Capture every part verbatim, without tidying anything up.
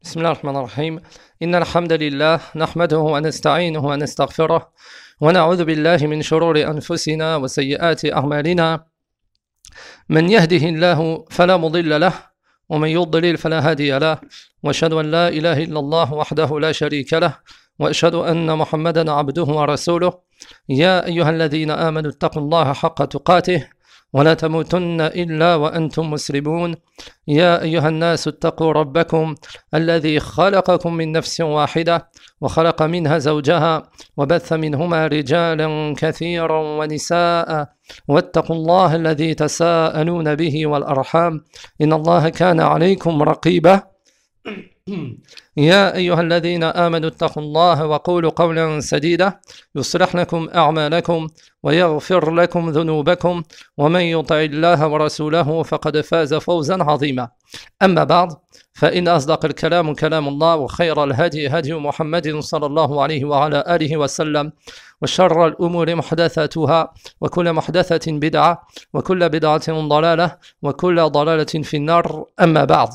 بسم الله الرحمن الرحيم إن الحمد لله نحمده ونستعينه ونستغفره ونعوذ بالله من شرور أنفسنا وسيئات أعمالنا من يهده الله فلا مضل له ومن يضلل فلا هادي له وأشهد أن لا إله إلا الله وحده لا شريك له وأشهد أن محمدا عبده ورسوله يا أيها الذين آمنوا اتقوا الله حق تقاته ولا تموتن إلا وأنتم مسلمون يا أيها الناس اتقوا ربكم الذي خلقكم من نفس واحدة وخلق منها زوجها وبث منهما رجالا كثيرا ونساء واتقوا الله الذي تساءلون به والأرحام إن الله كان عليكم رقيبا يا أيها الذين آمنوا اتقوا الله وقولوا قولا سديدا يصلح لكم أعمالكم ويغفر لكم ذنوبكم ومن يطع الله ورسوله فقد فاز فوزا عظيما أما بعد فإن أصدق الكلام كلام الله وخير الهدي هدي محمد صلى الله عليه وعلى آله وسلم وشر الأمور محدثاتها وكل محدثة بدعة وكل بدعة ضلالة وكل ضلالة في النار أما بعد.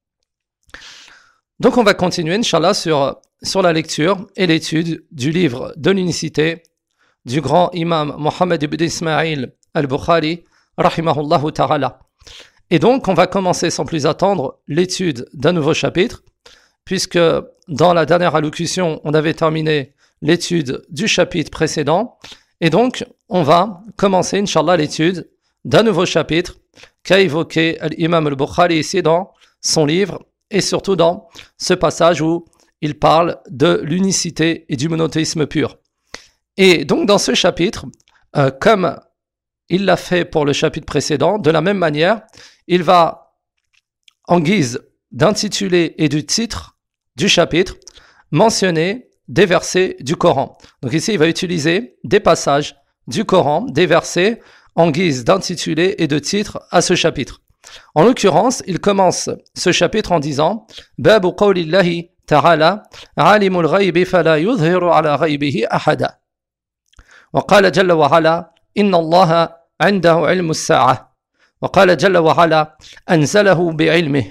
Donc on va continuer, Inch'Allah, sur, sur la lecture et l'étude du livre de l'unicité du grand imam Mohammed ibn Ismail al-Bukhari, rahimahullahu ta'ala. Et donc on va commencer sans plus attendre l'étude d'un nouveau chapitre, puisque dans la dernière allocution, on avait terminé l'étude du chapitre précédent, et donc on va commencer, Inch'Allah, l'étude d'un nouveau chapitre qu'a évoqué l'imam al-Bukhari ici dans son livre, et surtout dans ce passage où il parle de l'unicité et du monothéisme pur. Et donc dans ce chapitre, euh, comme il l'a fait pour le chapitre précédent, de la même manière, il va, en guise d'intitulé et du titre du chapitre, mentionner des versets du Coran. Donc ici, il va utiliser des passages du Coran, des versets en guise d'intitulé et de titre à ce chapitre. En l'occurrence, il commence ce chapitre en disant Babu qawlillahi ta'ala alimul ghaybi fala yuzhiru ala ghaybihi ahada. Wa qala jalla wa ala inna allaha 'indahu 'ilmu as-sa'ah. Wa qala jalla wa ala anzalahu bi'ilmihi.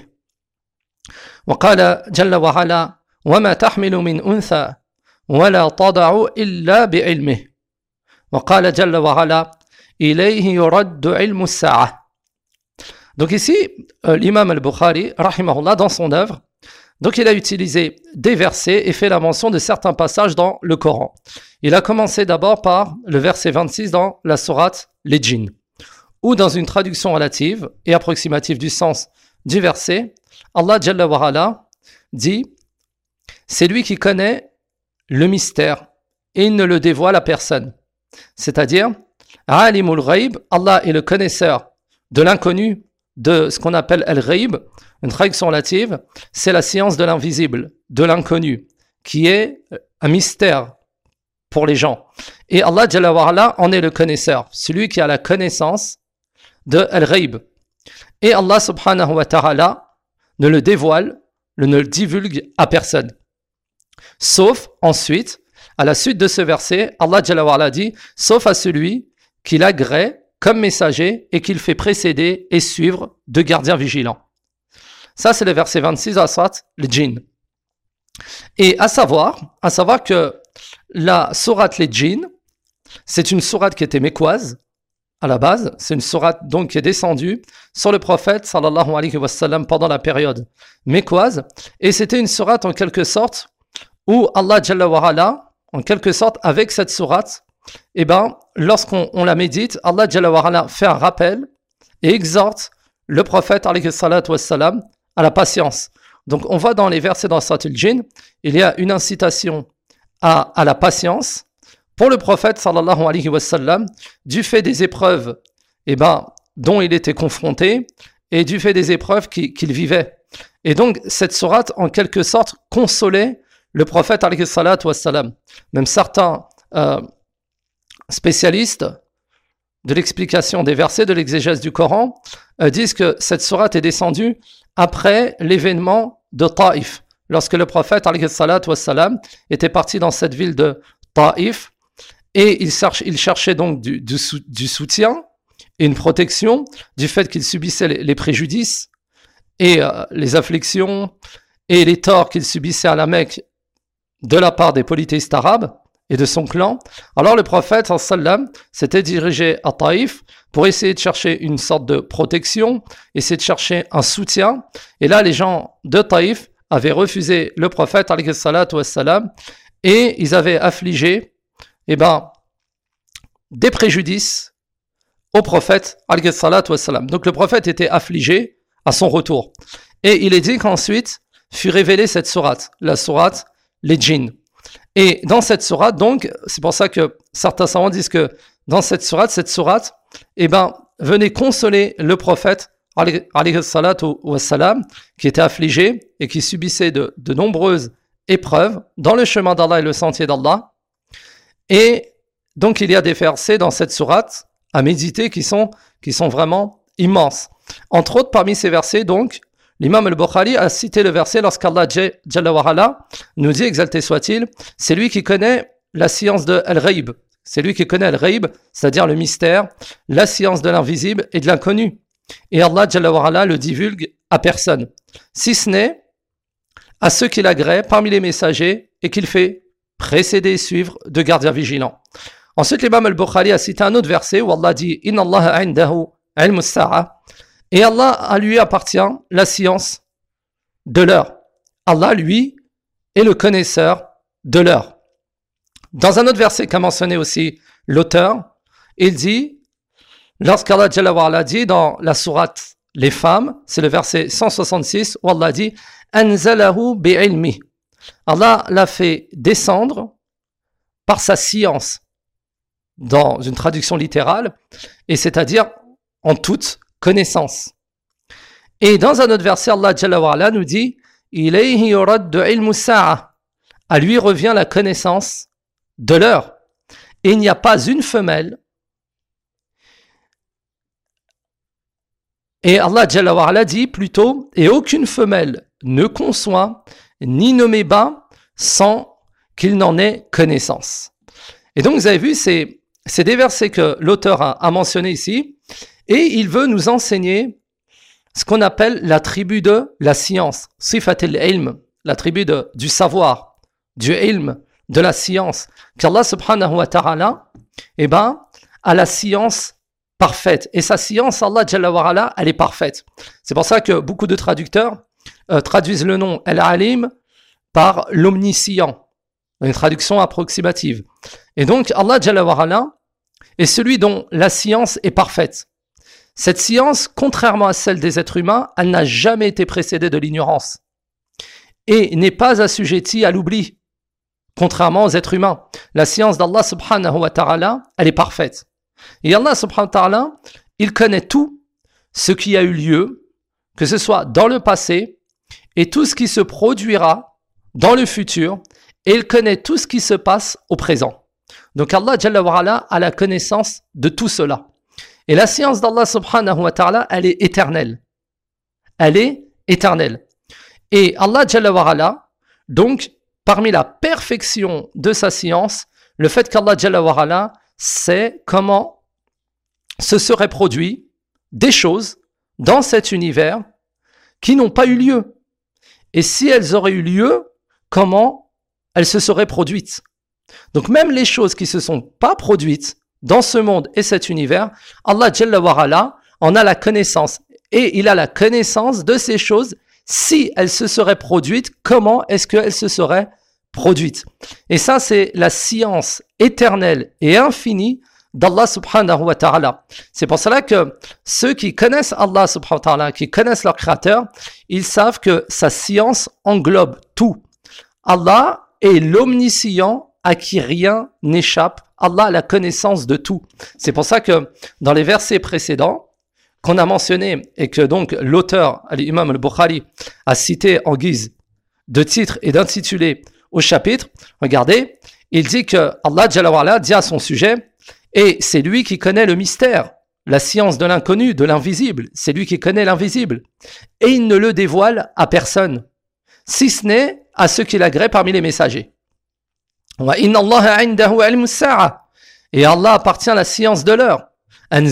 Wa qala jalla wa ala wama tahmilu min untha wala tad'u illa bi'ilmihi. Wa qala jalla wa ala ilayhi yuraddu 'ilmu as-sa'ah. Donc ici, euh, l'imam al-Bukhari, rahimahullah, dans son œuvre, donc il a utilisé des versets et fait la mention de certains passages dans le Coran. Il a commencé d'abord par le verset vingt-six dans la sourate Les Djinns, où dans une traduction relative et approximative du sens du verset, Allah Jalla wa Ala dit « C'est lui qui connaît le mystère et il ne le dévoile à personne. » C'est-à-dire, « Alimul Ghaib » Allah est le connaisseur de l'inconnu, de ce qu'on appelle al-ghaib, une traduction relative, c'est la science de l'invisible, de l'inconnu, qui est un mystère pour les gens. Et Allah Jalla wa Ala en est le connaisseur, celui qui a la connaissance de al-ghaib. Et Allah subhanahu wa ta'ala ne le dévoile, ne le divulgue à personne. Sauf ensuite, à la suite de ce verset, Allah Jalla wa Ala dit, sauf à celui qui l'agrée comme messager et qu'il fait précéder et suivre de gardiens vigilants. Ça, c'est le verset vingt-six de la sourate Les Djinns. Et à savoir, à savoir que la sourate Les Djinns, c'est une sourate qui était mécoise à la base. C'est une sourate donc qui est descendue sur le prophète sallallahu alayhi wa sallam pendant la période mécoise. Et c'était une sourate en quelque sorte où Allah Jalla wa Ala, en quelque sorte avec cette sourate, eh ben, lorsqu'on on la médite, Allah Jalla wa Ala fait un rappel et exhorte le prophète alayhi salatu wassalam à la patience. Donc on voit dans les versets dans Surat al-Jinn, il y a une incitation à, à la patience pour le prophète sallallahu alayhi wa sallam du fait des épreuves eh ben, dont il était confronté et du fait des épreuves qu'il, qu'il vivait. Et donc cette sourate en quelque sorte consolait le prophète alayhi salatu wassalam. Même certains euh, spécialistes de l'explication des versets, de l'exégèse du Coran, euh, disent que cette sourate est descendue après l'événement de Taïf, lorsque le prophète alayhi salatu wassalam était parti dans cette ville de Taïf, et il, cherche, il cherchait donc du, du, du soutien et une protection du fait qu'il subissait les, les préjudices et euh, les afflictions et les torts qu'il subissait à la Mecque de la part des polythéistes arabes et de son clan, alors le prophète sallam s'était dirigé à Taïf pour essayer de chercher une sorte de protection, essayer de chercher un soutien. Et là, les gens de Taïf avaient refusé le prophète alayhi salatu wassalam, et ils avaient affligé eh ben, des préjudices au prophète alayhi salatu wassalam. Donc le prophète était affligé à son retour. Et il est dit qu'ensuite fut révélée cette sourate, la sourate les djinns. Et dans cette sourate, donc, c'est pour ça que certains savants disent que dans cette sourate, cette sourate, eh ben, venait consoler le prophète, alayhi salatu wassalam, qui était affligé et qui subissait de, de nombreuses épreuves dans le chemin d'Allah et le sentier d'Allah. Et donc, il y a des versets dans cette sourate à méditer qui sont, qui sont vraiment immenses. Entre autres, parmi ces versets, donc, l'imam al-Bukhari a cité le verset lorsqu'Allah Jalla wa Ala nous dit, exalté soit-il, c'est lui qui connaît la science de Al-Ghaib. C'est lui qui connaît Al-Ghaib, c'est-à-dire le mystère, la science de l'invisible et de l'inconnu. Et Allah Jalla wa Ala le divulgue à personne, si ce n'est à ceux qu'il agrée parmi les messagers et qu'il fait précéder et suivre de gardiens vigilants. Ensuite, l'imam al-Bukhari a cité un autre verset où Allah dit « Inna Allah indahu ilmu as-sa'a » et Allah, à lui appartient la science de l'heure. Allah, lui, est le connaisseur de l'heure. Dans un autre verset qu'a mentionné aussi l'auteur, il dit, lorsqu'Allah Jalla wa Ala dit dans la sourate Les femmes, c'est le verset cent soixante-six, où Allah dit « Anzalahu bi'ilmi » Allah l'a fait descendre par sa science, dans une traduction littérale, et c'est-à-dire en toute connaissance. Et dans un autre verset, Allah Jalla wa Ala nous dit Ilayhi yuraddu ilmu sa'a. À lui revient la connaissance de l'heure. Et il n'y a pas une femelle. Et Allah Jalla wa Ala dit plutôt et aucune femelle ne conçoit ni ne met bas sans qu'il n'en ait connaissance. Et donc vous avez vu, c'est, c'est des versets que l'auteur a, a mentionné ici. Et il veut nous enseigner ce qu'on appelle la tribu de la science, sifat al-ilm, la tribu de, du savoir, du ilm, de la science. Qu'Allah subhanahu wa ta'ala, eh ben, a la science parfaite. Et sa science, Allah Jalla wa Ala, elle est parfaite. C'est pour ça que beaucoup de traducteurs euh, traduisent le nom al-alim par l'omniscient, une traduction approximative. Et donc, Allah Jalla wa Ala est celui dont la science est parfaite. Cette science, contrairement à celle des êtres humains, elle n'a jamais été précédée de l'ignorance et n'est pas assujettie à l'oubli, contrairement aux êtres humains. La science d'Allah subhanahu wa ta'ala, elle est parfaite. Et Allah subhanahu wa ta'ala, il connaît tout ce qui a eu lieu, que ce soit dans le passé et tout ce qui se produira dans le futur, et il connaît tout ce qui se passe au présent. Donc Allah Jalla wa Ala a la connaissance de tout cela. Et la science d'Allah subhanahu wa ta'ala, elle est éternelle. Elle est éternelle. Et Allah Jalla wa Ala, donc, parmi la perfection de sa science, le fait qu'Allah Jalla wa Ala sait comment se seraient produits des choses dans cet univers qui n'ont pas eu lieu. Et si elles auraient eu lieu, comment elles se seraient produites. Donc même les choses qui ne se sont pas produites dans ce monde et cet univers, Allah Jalla wa Ala en a la connaissance. Et il a la connaissance de ces choses. Si elles se seraient produites, comment est-ce qu'elles se seraient produites? Et ça, c'est la science éternelle et infinie d'Allah subhanahu wa ta'ala. C'est pour cela que ceux qui connaissent Allah subhanahu wa ta'ala, qui connaissent leur créateur, ils savent que sa science englobe tout. Allah est l'omniscient à qui rien n'échappe. Allah a la connaissance de tout. C'est pour ça que dans les versets précédents qu'on a mentionnés et que donc l'auteur, l'imam al-Bukhari, a cité en guise de titre et d'intitulé au chapitre, regardez, il dit que Allah Jalla wa Ala dit à son sujet, et c'est lui qui connaît le mystère, la science de l'inconnu, de l'invisible, c'est lui qui connaît l'invisible, et il ne le dévoile à personne, si ce n'est à ceux qui l'agréent parmi les messagers. وَإِنَّ اللَّهَ عِنْدَهُ عِلْمُ السَّاعَةِ Et Allah appartient à la science de l'heure.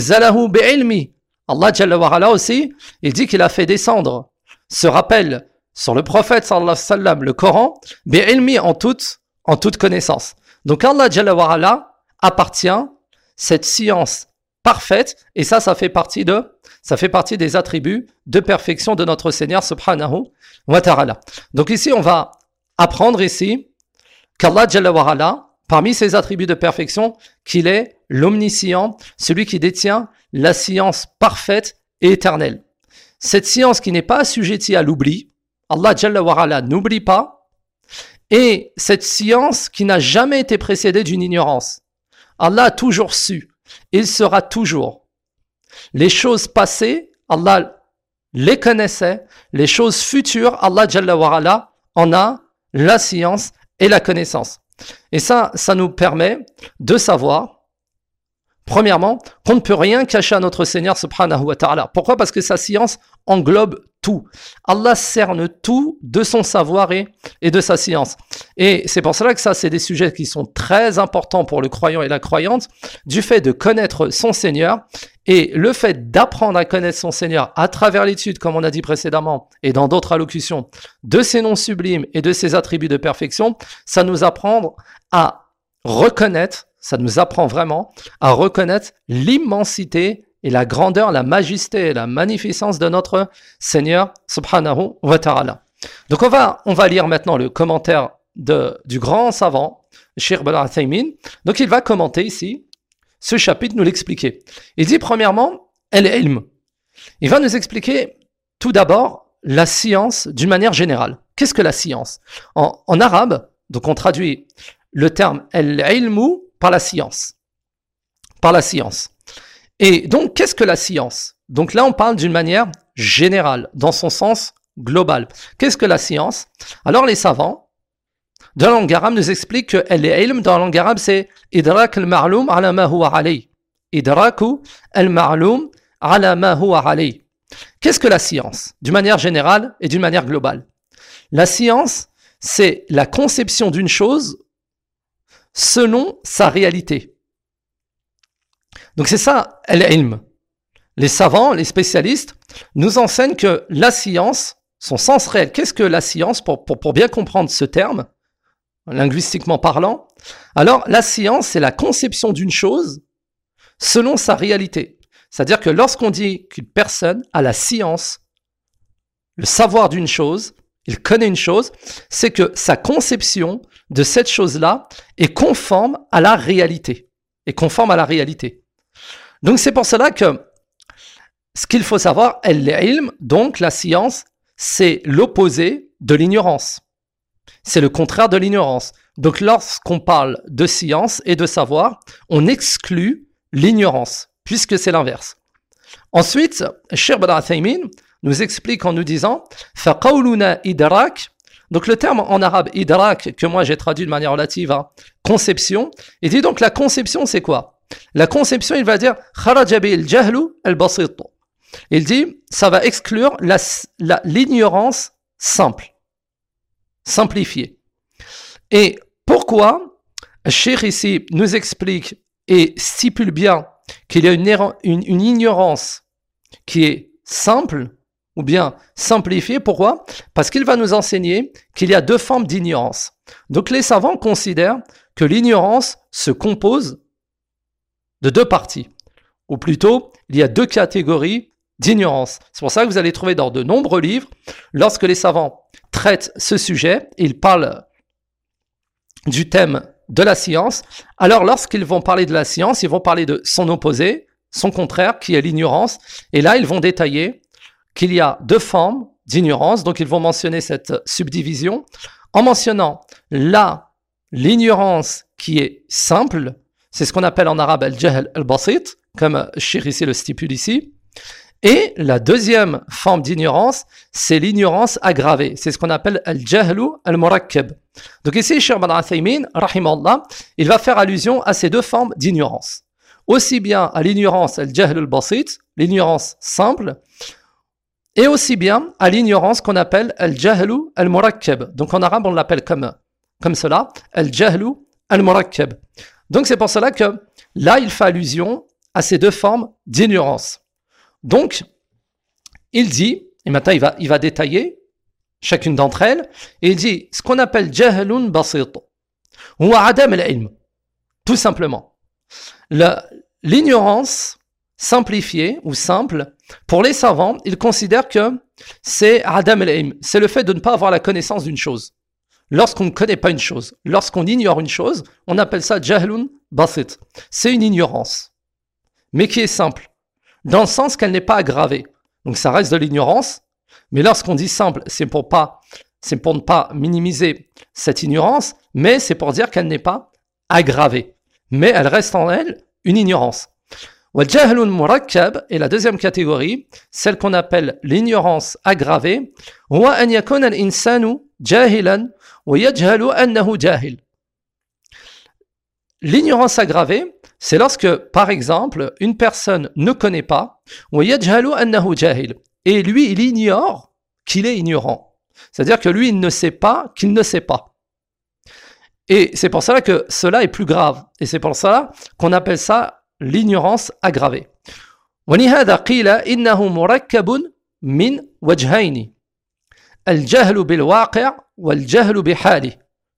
أَنْزَلَهُ بِعِلْمِ Allah Jalla wa Ala aussi, il dit qu'il a fait descendre ce rappel sur le prophète sallallahu alayhi wa sallam, le Coran, bi'ilmi en toute, en toute connaissance. Donc Allah Jalla wa Ala appartient cette science parfaite, et ça, ça fait partie de, ça fait partie des attributs de perfection de notre Seigneur subhanahu wa ta'ala. Donc ici, on va apprendre ici qu'Allah Jalla wa Ala, parmi ses attributs de perfection, qu'il est l'omniscient, celui qui détient la science parfaite et éternelle. Cette science qui n'est pas assujettie à l'oubli, Allah Jalla wa Ala n'oublie pas, et cette science qui n'a jamais été précédée d'une ignorance. Allah a toujours su, il sera toujours. Les choses passées, Allah les connaissait, les choses futures, Allah Jalla wa Ala en a la science et la connaissance. Et ça, ça nous permet de savoir, premièrement, qu'on ne peut rien cacher à notre Seigneur subhanahu wa ta'ala. Pourquoi? Parce que sa science englobe tout. Allah cerne tout de son savoir et, et de sa science. Et c'est pour cela que ça, c'est des sujets qui sont très importants pour le croyant et la croyante, du fait de connaître son Seigneur et le fait d'apprendre à connaître son Seigneur à travers l'étude, comme on a dit précédemment, et dans d'autres allocutions, de ses noms sublimes et de ses attributs de perfection, ça nous apprend à reconnaître, ça nous apprend vraiment à reconnaître l'immensité et la grandeur, la majesté et la magnificence de notre Seigneur subhanahu wa ta'ala. Donc on va, on va lire maintenant le commentaire de, du grand savant, Cheikh Ibn Uthaymin. Donc il va commenter ici ce chapitre, nous l'expliquer. Il dit premièrement, al-ilm. Il va nous expliquer tout d'abord la science d'une manière générale. Qu'est-ce que la science? En, en arabe, donc on traduit le terme al-ilmu par la science. Par la science. Et donc, qu'est-ce que la science? Donc là, on parle d'une manière générale, dans son sens global. Qu'est-ce que la science? Alors, les savants de la langue arabe nous expliquent que al-ilm dans la langue arabe, c'est idrak al-ma'loum ala ma huwa alayh. Idraku al-ma'loum ala ma huwa alayh. Qu'est-ce que la science? D'une manière générale et d'une manière globale. La science, c'est la conception d'une chose selon sa réalité. Donc c'est ça, al-ilm. Les savants, les spécialistes, nous enseignent que la science, son sens réel, qu'est-ce que la science, pour, pour, pour bien comprendre ce terme, linguistiquement parlant, alors la science, c'est la conception d'une chose selon sa réalité. C'est-à-dire que lorsqu'on dit qu'une personne a la science, le savoir d'une chose, il connaît une chose, c'est que sa conception de cette chose-là est conforme à la réalité. Est conforme à la réalité. Donc c'est pour cela que ce qu'il faut savoir, al-ilm, donc la science, c'est l'opposé de l'ignorance. C'est le contraire de l'ignorance. Donc lorsqu'on parle de science et de savoir, on exclut l'ignorance, puisque c'est l'inverse. Ensuite, Cheikh Ibn Uthaymin nous explique en nous disant « Faqawluna idrak » donc le terme en arabe « idrak » que moi j'ai traduit de manière relative à « conception », il dit donc la conception c'est quoi? La conception, il va dire « kharaja bil jahlu al-basit ». Il dit, ça va exclure la, la, l'ignorance simple, simplifiée. Et pourquoi Cheikh ici nous explique et stipule bien qu'il y a une, une, une ignorance qui est simple ou bien simplifiée. Pourquoi? Parce qu'il va nous enseigner qu'il y a deux formes d'ignorance. Donc les savants considèrent que l'ignorance se compose de deux parties, ou plutôt il y a deux catégories d'ignorance. C'est pour ça que vous allez trouver dans de nombreux livres, lorsque les savants traitent ce sujet, ils parlent du thème de la science. Alors lorsqu'ils vont parler de la science, ils vont parler de son opposé, son contraire, qui est l'ignorance. Et là, ils vont détailler qu'il y a deux formes d'ignorance. Donc ils vont mentionner cette subdivision en mentionnant là l'ignorance qui est simple. C'est ce qu'on appelle en arabe al-jahl al-basit, comme Cheikh ici le stipule ici. Et la deuxième forme d'ignorance, c'est l'ignorance aggravée. C'est ce qu'on appelle al-jahlu al-murakkab. Donc ici, Cheikh Ibn Uthaymin, rahimahullah, il va faire allusion à ces deux formes d'ignorance. Aussi bien à l'ignorance al-jahl al-basit, l'ignorance simple, et aussi bien à l'ignorance qu'on appelle al-jahlu al-murakkab. Donc en arabe, on l'appelle comme, comme cela, al-jahlu al-murakkab. Donc c'est pour cela que là, il fait allusion à ces deux formes d'ignorance. Donc, il dit, et maintenant il va, il va détailler chacune d'entre elles, et il dit ce qu'on appelle jahlun basit, ou adam al-ilm, tout simplement. La, l'ignorance simplifiée ou simple, pour les savants, ils considèrent que c'est adam al-ilm, c'est le fait de ne pas avoir la connaissance d'une chose. Lorsqu'on ne connaît pas une chose, lorsqu'on ignore une chose, on appelle ça jahlun basit. C'est une ignorance, mais qui est simple, dans le sens qu'elle n'est pas aggravée. Donc ça reste de l'ignorance, mais lorsqu'on dit simple, c'est pour pas, c'est pour ne pas minimiser cette ignorance, mais c'est pour dire qu'elle n'est pas aggravée. Mais elle reste en elle une ignorance. وَالْجَهْلُ الْمُرَكَّبْ, et la deuxième catégorie, celle qu'on appelle l'ignorance aggravée, هو أن يكون الإنسان جاهلا ويجهل أنه جاهل. L'ignorance aggravée, c'est lorsque, par exemple, une personne ne connaît pas, ويجهل أنه جاهل, et lui, il ignore qu'il est ignorant. C'est-à-dire que lui, il ne sait pas qu'il ne sait pas. Et c'est pour cela que cela est plus grave. Et c'est pour cela qu'on appelle ça l'ignorance aggravée. ولهذا قيل إنه مركب من وجهين الجهل بالواقع والجهل بحاله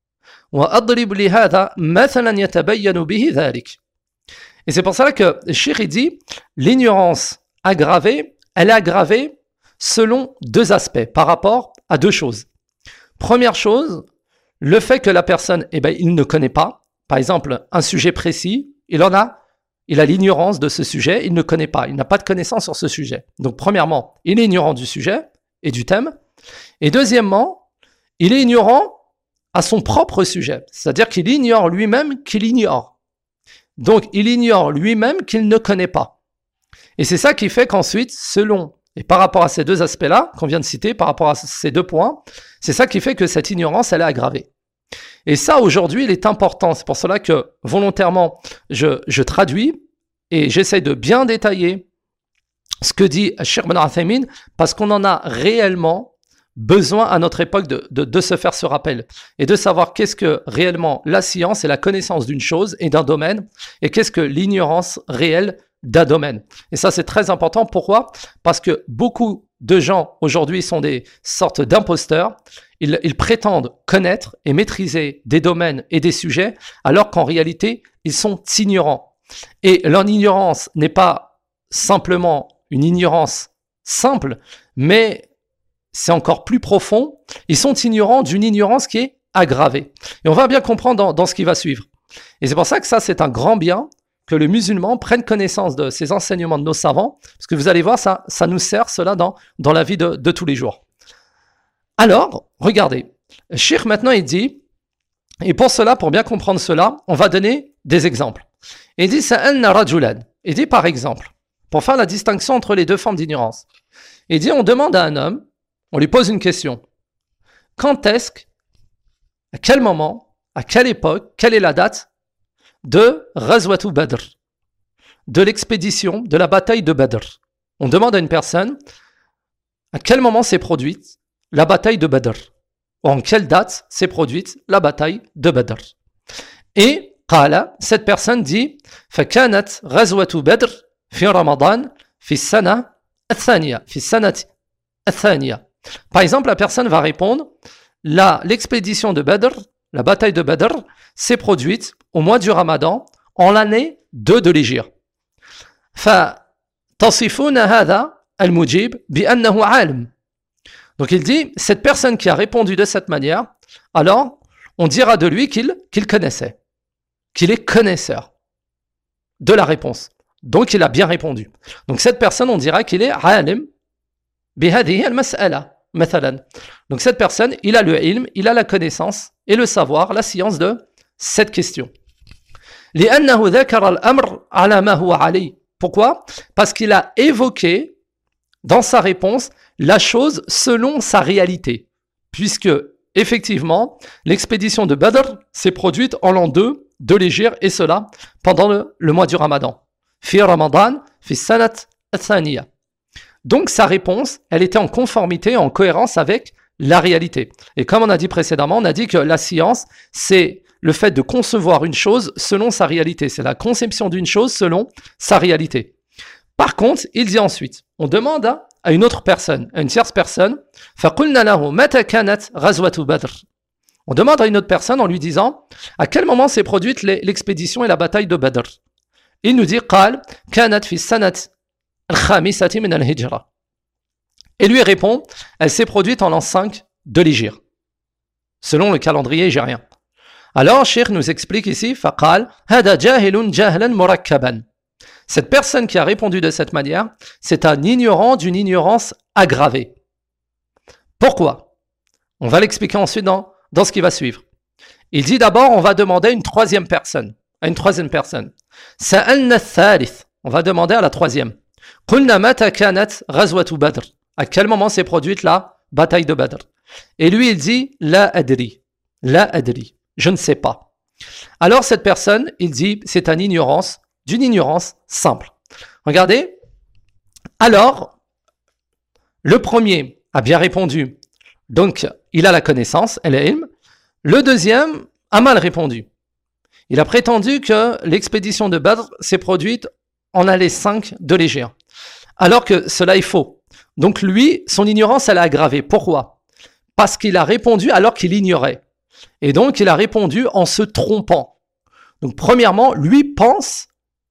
وأضرب لهذا مثلا يتبين به ذلك. Et c'est pour cela que le Cheikh dit l'ignorance aggravée, elle est aggravée selon deux aspects, par rapport à deux choses. Première chose, le fait que la personne, eh ben, il ne connaît pas, par exemple, un sujet précis, il en a, il a l'ignorance de ce sujet, il ne connaît pas, il n'a pas de connaissance sur ce sujet. Donc, premièrement, il est ignorant du sujet et du thème. Et deuxièmement, il est ignorant à son propre sujet, c'est-à-dire qu'il ignore lui-même qu'il ignore. Donc, il ignore lui-même qu'il ne connaît pas. Et c'est ça qui fait qu'ensuite, selon, et par rapport à ces deux aspects-là qu'on vient de citer, par rapport à ces deux points, c'est ça qui fait que cette ignorance, elle est aggravée. Et ça, aujourd'hui, il est important. C'est pour cela que, volontairement, je, je traduis et j'essaie de bien détailler ce que dit Cheikh Ben Uthaymin, parce qu'on en a réellement besoin à notre époque de, de, de se faire ce rappel et de savoir qu'est-ce que réellement la science et la connaissance d'une chose et d'un domaine, et qu'est-ce que l'ignorance réelle d'un domaine. Et ça, c'est très important. Pourquoi ? Parce que beaucoup de gens aujourd'hui sont des sortes d'imposteurs. Ils, ils prétendent connaître et maîtriser des domaines et des sujets, alors qu'en réalité, ils sont ignorants. Et leur ignorance n'est pas simplement une ignorance simple, mais c'est encore plus profond. Ils sont ignorants d'une ignorance qui est aggravée. Et on va bien comprendre dans, dans ce qui va suivre. Et c'est pour ça que ça, c'est un grand bien que le musulman prenne connaissance de ces enseignements de nos savants, parce que vous allez voir, ça, ça nous sert cela dans, dans la vie de, de tous les jours. Alors, regardez, Cheikh maintenant il dit, et pour cela, pour bien comprendre cela, on va donner des exemples. Il dit, Sa'alna rajulan. Il dit par exemple, pour faire la distinction entre les deux formes d'ignorance. Il dit, on demande à un homme, on lui pose une question. Quand est-ce, à quel moment, à quelle époque, quelle est la date de Ghazwatu Badr, de l'expédition, de la bataille de Badr? On demande à une personne, à quel moment s'est produite la bataille de Badr? Ou en quelle date s'est produite la bataille de Badr? Et, qala, cette personne dit, فَكَانَتْ غَزْوَةُ بَدْرٍ فِي رَمَضَانٍ فِي السَّنَةِ الثَّانِيَةِ فِي السَّنَةِ الثَّانِيَةِ. Par exemple, la personne va répondre, la, l'expédition de Badr, la bataille de Badr, s'est produite au mois du Ramadan, en l'année deux de l'Hégire. فَتَصِفُونَ هَذَا الْمُجِيبُ بِأَنَّهُ عَالِمٌ. Donc il dit, cette personne qui a répondu de cette manière, alors on dira de lui qu'il, qu'il connaissait, qu'il est connaisseur de la réponse. Donc il a bien répondu. Donc cette personne, on dira qu'il est alim bihadihi al-mas'ala, mathalan. Donc cette personne, il a le ilm, il a la connaissance et le savoir, la science de cette question. لأنه ذكر الأمر على ما هو عليه. Pourquoi ? Parce qu'il a évoqué dans sa réponse la chose selon sa réalité, puisque effectivement l'expédition de Badr s'est produite en l'an deux de l'Hégire, et cela pendant le, le mois du Ramadan. Fi Ramadan, fi sanat athaniya. Donc sa réponse, elle était en conformité, en cohérence avec la réalité. Et comme on a dit précédemment, on a dit que la science, c'est le fait de concevoir une chose selon sa réalité. C'est la conception d'une chose selon sa réalité. Par contre, il dit ensuite, on demande à à une autre personne, à une tierce personne. فَقُلْنَا لَهُ مَتَى كَانَتْ غَزْوَةُ بَدْرٍ. On demande à une autre personne en lui disant à quel moment s'est produite l'expédition et la bataille de Badr. Il nous dit قال كانت في السنة الخامسة من الهجرة. Et lui répond, elle s'est produite en l'an cinq de l'Hégire, selon le calendrier hégérien. Alors, Cheikh nous explique ici, فقال هذا جاهل جاهلا مركبا. Cette personne qui a répondu de cette manière, c'est un ignorant d'une ignorance aggravée. Pourquoi? On va l'expliquer ensuite dans, dans ce qui va suivre. Il dit d'abord, on va demander à une troisième personne, à une troisième personne. سألنا الثالث. On va demander à la troisième. قلنا متى كانت غزوة بدر. À quel moment s'est produite la bataille de Badr? Et lui, il dit, La adri, la adri, je ne sais pas. Alors cette personne, il dit, c'est une ignorance, d'une ignorance simple. Regardez, alors, le premier a bien répondu, donc il a la connaissance, el-ilm. Le deuxième a mal répondu. Il a prétendu que l'expédition de Badr s'est produite en l'année cinq de l'Hégire, alors que cela est faux. Donc lui, son ignorance, elle a aggravé. Pourquoi? Parce qu'il a répondu alors qu'il ignorait. Et donc, il a répondu en se trompant. Donc, premièrement, lui pense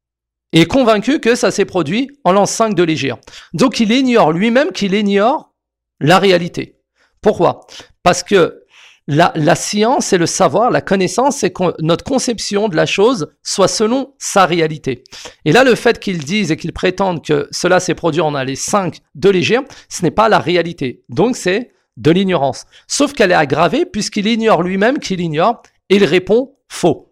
et est convaincu que ça s'est produit en l'an cinq de l'Hégire. Donc, il ignore lui-même qu'il ignore la réalité. Pourquoi? Parce que la, la science et le savoir, la connaissance, c'est que notre conception de la chose soit selon sa réalité. Et là, le fait qu'ils disent et qu'ils prétendent que cela s'est produit en l'année cinq de l'Hégire, ce n'est pas la réalité. Donc, c'est de l'ignorance. Sauf qu'elle est aggravée puisqu'il ignore lui-même qu'il ignore et il répond faux.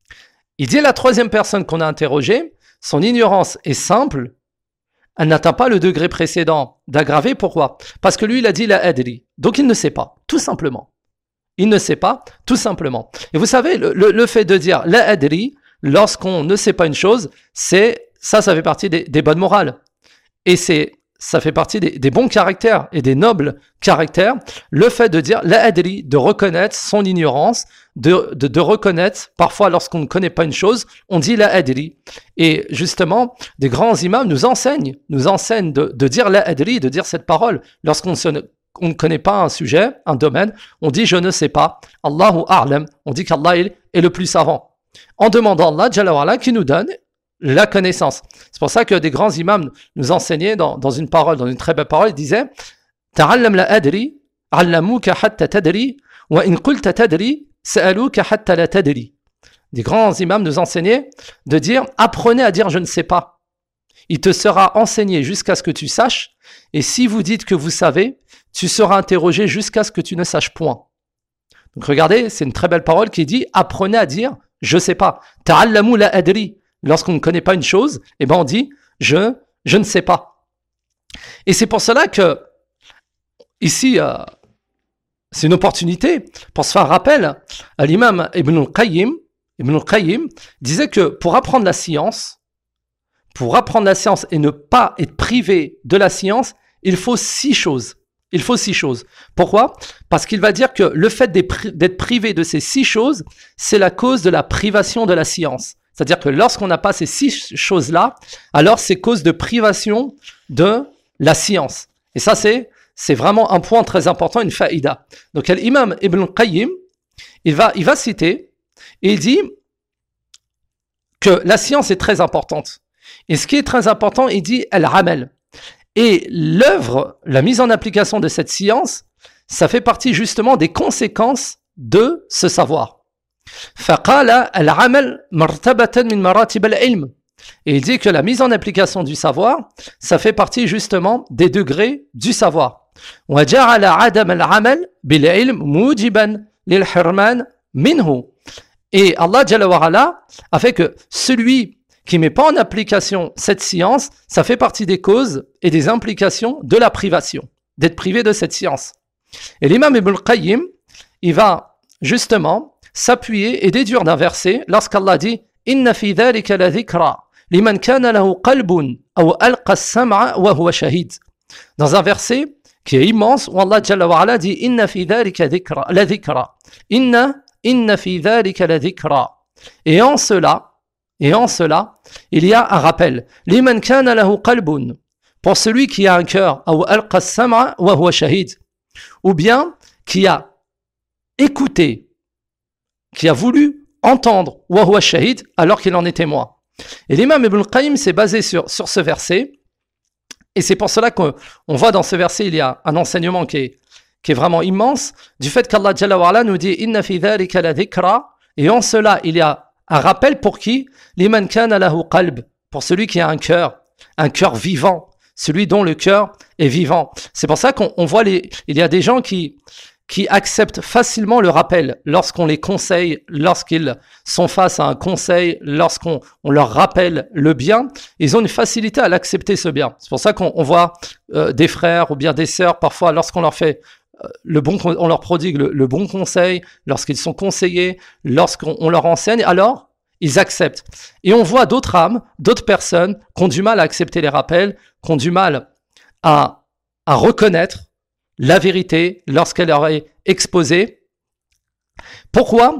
Il dit à la troisième personne qu'on a interrogée, son ignorance est simple, elle n'atteint pas le degré précédent d'aggraver. Pourquoi? Parce que lui, il a dit la adri. Donc, il ne sait pas, tout simplement. Il ne sait pas, tout simplement. Et vous savez, le, le, le fait de dire la adri, lorsqu'on ne sait pas une chose, c'est ça, ça fait partie des, des bonnes morales. Et c'est, ça fait partie des, des bons caractères et des nobles caractères. Le fait de dire la adri, de reconnaître son ignorance, de, de, de reconnaître, parfois lorsqu'on ne connaît pas une chose, on dit la adri. Et justement, des grands imams nous enseignent, nous enseignent de, de dire la adri, de dire cette parole. Lorsqu'on se on ne connaît pas un sujet, un domaine, on dit je ne sais pas, Allahu a'lam, on dit qu'Allah est le plus savant. En demandant Allah Jalla wa Ala qui nous donne la connaissance. C'est pour ça que des grands imams nous enseignaient dans, dans une parole, dans une très belle parole, ils disaient Ta'allam la adri, allamuka hatta tadri, wa in qulta tadri, sa'aluka hatta la tadri. Des grands imams nous enseignaient de dire apprenez à dire je ne sais pas. Il te sera enseigné jusqu'à ce que tu saches, et si vous dites que vous savez, tu seras interrogé jusqu'à ce que tu ne saches point. Donc regardez, c'est une très belle parole qui dit apprenez à dire je sais pas. Ta'allamu la adri. Lorsqu'on ne connaît pas une chose, eh ben on dit je je ne sais pas. Et c'est pour cela que ici euh, c'est une opportunité pour se faire rappel. L'imam Ibn al-Qayyim, Ibn al-Qayyim disait que pour apprendre la science, pour apprendre la science et ne pas être privé de la science, il faut six choses. Il faut six choses. Pourquoi? Parce qu'il va dire que le fait d'être privé de ces six choses, c'est la cause de la privation de la science. C'est-à-dire que lorsqu'on n'a pas ces six choses-là, alors c'est cause de privation de la science. Et ça, c'est, c'est vraiment un point très important, une faïda. Donc, l'imam Ibn Qayyim, il va, il va citer, et il dit que la science est très importante. Et ce qui est très important, il dit al-amal. Et l'œuvre, la mise en application de cette science, ça fait partie justement des conséquences de ce savoir. فقال العمل مرتبة من مراتب العلم. Et il dit que la mise en application du savoir, ça fait partie justement des degrés du savoir. وجعل عدم العمل بالعلم موجبا للحرمان منه. Et Allah Jalla wa Ala a fait que celui qui ne met pas en application cette science, ça fait partie des causes et des implications de la privation, d'être privé de cette science. Et l'imam Ibn al-Qayyim, il va justement s'appuyer et déduire d'un verset lorsqu'Allah dit « Inna fi dhalika la dhikra liman kana lahu qalbun aw alqa as-sam'a wa huwa shahid » Dans un verset qui est immense où Allah Jalla wa Ala dit « Inna fi dhalika la dhikra Inna inna fi dhalika la dhikra » Et en cela, Et en cela, il y a un rappel. Liman kana lahu qalbun. pour celui qui a un cœur, ou bien qui a écouté, qui a voulu entendre, alors qu'il en est témoin. Et l'imam Ibn al-Qayyim s'est basé sur, sur ce verset, et c'est pour cela qu'on on voit dans ce verset, il y a un enseignement qui est, qui est vraiment immense, du fait qu'Allah Jalla wa Ala nous dit « Inna fi dhalika la dhikra » et en cela, il y a un rappel pour qui ? « Liman kana lahu qalb » pour celui qui a un cœur, un cœur vivant, celui dont le cœur est vivant. C'est pour ça qu'on on voit, les, il y a des gens qui, qui acceptent facilement le rappel lorsqu'on les conseille, lorsqu'ils sont face à un conseil, lorsqu'on on leur rappelle le bien, ils ont une facilité à l'accepter ce bien. C'est pour ça qu'on on voit euh, des frères ou bien des sœurs, parfois lorsqu'on leur fait euh, le bon, on leur prodigue le, le bon conseil, lorsqu'ils sont conseillés, lorsqu'on on leur enseigne, alors ils acceptent. Et on voit d'autres âmes, d'autres personnes qui ont du mal à accepter les rappels, qui ont du mal à, à reconnaître la vérité lorsqu'elle leur est exposée. Pourquoi ?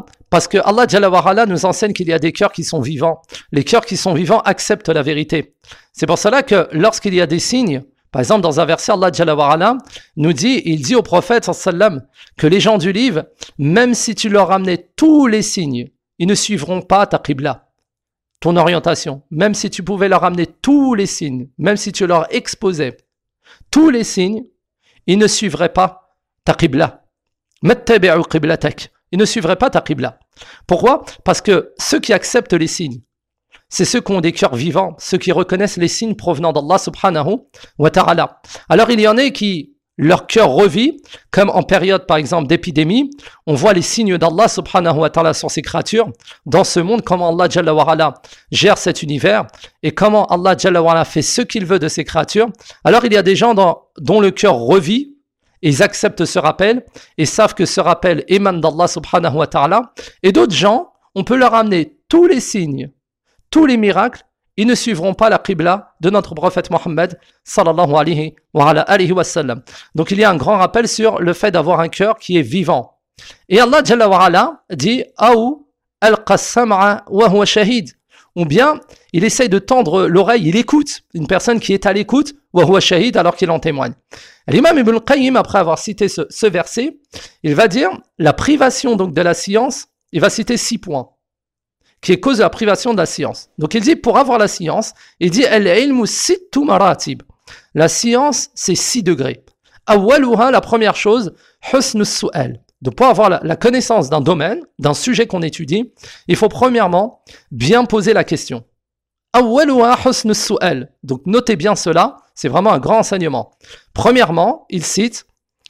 Parce que Allah Jalla wa Ala nous enseigne qu'il y a des cœurs qui sont vivants. Les cœurs qui sont vivants acceptent la vérité. C'est pour cela que lorsqu'il y a des signes, par exemple dans un verset, Allah Jalla wa Ala nous dit, il dit au prophète sallam que les gens du livre, même si tu leur ramenais tous les signes, ils ne suivront pas ta qibla, ton orientation. Même si tu pouvais leur ramener tous les signes, même si tu leur exposais tous les signes, ils ne suivraient pas ta qibla. Mattabi'u qiblatak. Ils ne suivraient pas ta qibla. Pourquoi ? Parce que ceux qui acceptent les signes, c'est ceux qui ont des cœurs vivants, ceux qui reconnaissent les signes provenant d'Allah subhanahu wa ta'ala. Alors il y en a qui, leur cœur revit, comme en période par exemple d'épidémie, on voit les signes d'Allah subhanahu wa ta'ala sur ses créatures, dans ce monde, comment Allah Jalla wa Ala gère cet univers, et comment Allah Jalla wa Ala fait ce qu'il veut de ses créatures. Alors il y a des gens dans, dont le cœur revit, et ils acceptent ce rappel, et savent que ce rappel émane d'Allah subhanahu wa ta'ala, et d'autres gens, on peut leur amener tous les signes, tous les miracles, ils ne suivront pas la qibla de notre prophète Mohammed sallallahu alayhi wa ala alihi wa sallam. Donc il y a un grand rappel sur le fait d'avoir un cœur qui est vivant. Et Allah Jalla wa Ala dit « Aou alqa sam'a wa huwa shahid » ou bien il essaye de tendre l'oreille, il écoute, une personne qui est à l'écoute « wa huwa shahid » alors qu'il en témoigne. L'imam Ibn al-Qayyim, après avoir cité ce, ce verset, il va dire la privation donc de la science, il va citer six points qui est cause de la privation de la science. Donc il dit, pour avoir la science, il dit, al-ilmu sittu maratib. La science, c'est six degrés. Awwaluha, la première chose, husn as-su'al. Donc pour avoir la, la connaissance d'un domaine, d'un sujet qu'on étudie, il faut premièrement bien poser la question. Awwaluha husn as-su'al. Donc notez bien cela, c'est vraiment un grand enseignement. Premièrement, il cite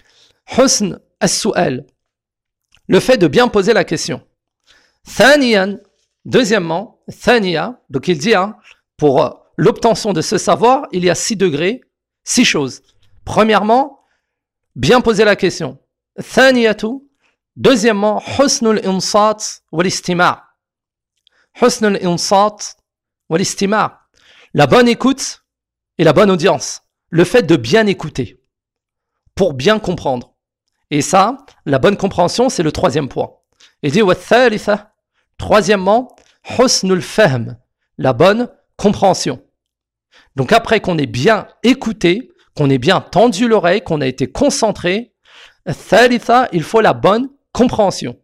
husn as-su'al, le fait de bien poser la question. Thaniyan, deuxièmement, thaniya, donc il dit, hein, pour euh, l'obtention de ce savoir, il y a six degrés, six choses. Premièrement, bien poser la question. Thaniyatu, deuxièmement, husnul insat wal istima'. Husnul insat wal istima'. La bonne écoute et la bonne audience. Le fait de bien écouter pour bien comprendre. Et ça, la bonne compréhension, c'est le troisième point. Il dit, wa thalitha, troisièmement, husnul fahm, la bonne compréhension. Donc après qu'on ait bien écouté, qu'on ait bien tendu l'oreille, qu'on a été concentré, thalitha, il faut la bonne compréhension.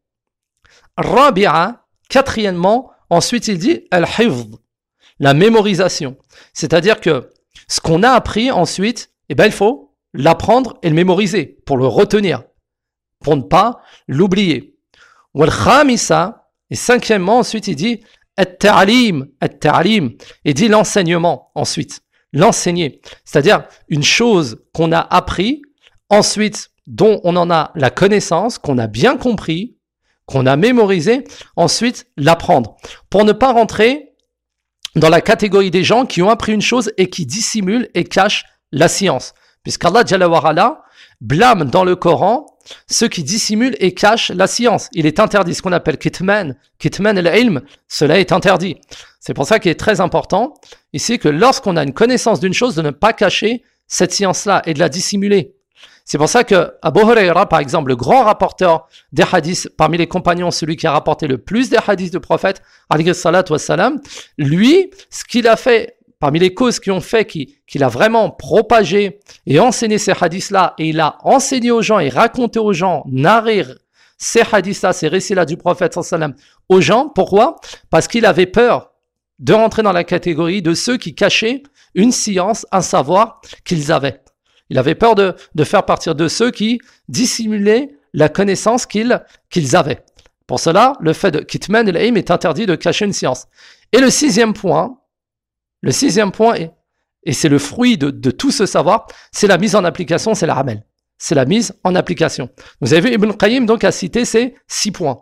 Rabi'a, quatrièmement, ensuite il dit al-hifz, la mémorisation. C'est-à-dire que ce qu'on a appris ensuite, eh ben, il faut l'apprendre et le mémoriser pour le retenir, pour ne pas l'oublier. Wal-khamisa, et cinquièmement, ensuite, il dit at-ta'lim, at-ta'lim, et dit l'enseignement, ensuite, l'enseigner. C'est-à-dire une chose qu'on a appris, ensuite, dont on en a la connaissance, qu'on a bien compris, qu'on a mémorisé, ensuite, l'apprendre. Pour ne pas rentrer dans la catégorie des gens qui ont appris une chose et qui dissimulent et cachent la science. Puisqu'Allah Jalla wa Ala blâme dans le Coran ceux qui dissimulent et cachent la science. Il est interdit, ce qu'on appelle kitman, kitman al-ilm, cela est interdit. C'est pour ça qu'il est très important ici que lorsqu'on a une connaissance d'une chose, de ne pas cacher cette science-là et de la dissimuler. C'est pour ça que Abu Huraira, par exemple, le grand rapporteur des hadiths, parmi les compagnons, celui qui a rapporté le plus des hadiths du prophète, alayhi salatu wassalam, lui, ce qu'il a fait parmi les causes qui ont fait qu'il, qu'il a vraiment propagé et enseigné ces hadiths-là, et il a enseigné aux gens et raconté aux gens, narré ces hadiths-là, ces récits-là du prophète sallallahu alayhi wa sallam aux gens. Pourquoi? Parce qu'il avait peur de rentrer dans la catégorie de ceux qui cachaient une science, un savoir qu'ils avaient. Il avait peur de, de faire partir de ceux qui dissimulaient la connaissance qu'ils, qu'ils avaient. Pour cela, le fait de kitman al-ilm est interdit de cacher une science. Et le sixième point, le sixième point, est, et c'est le fruit de, de tout ce savoir, c'est la mise en application, c'est la amal. C'est la mise en application. Vous avez vu, Ibn Qayyim donc a cité ces six points.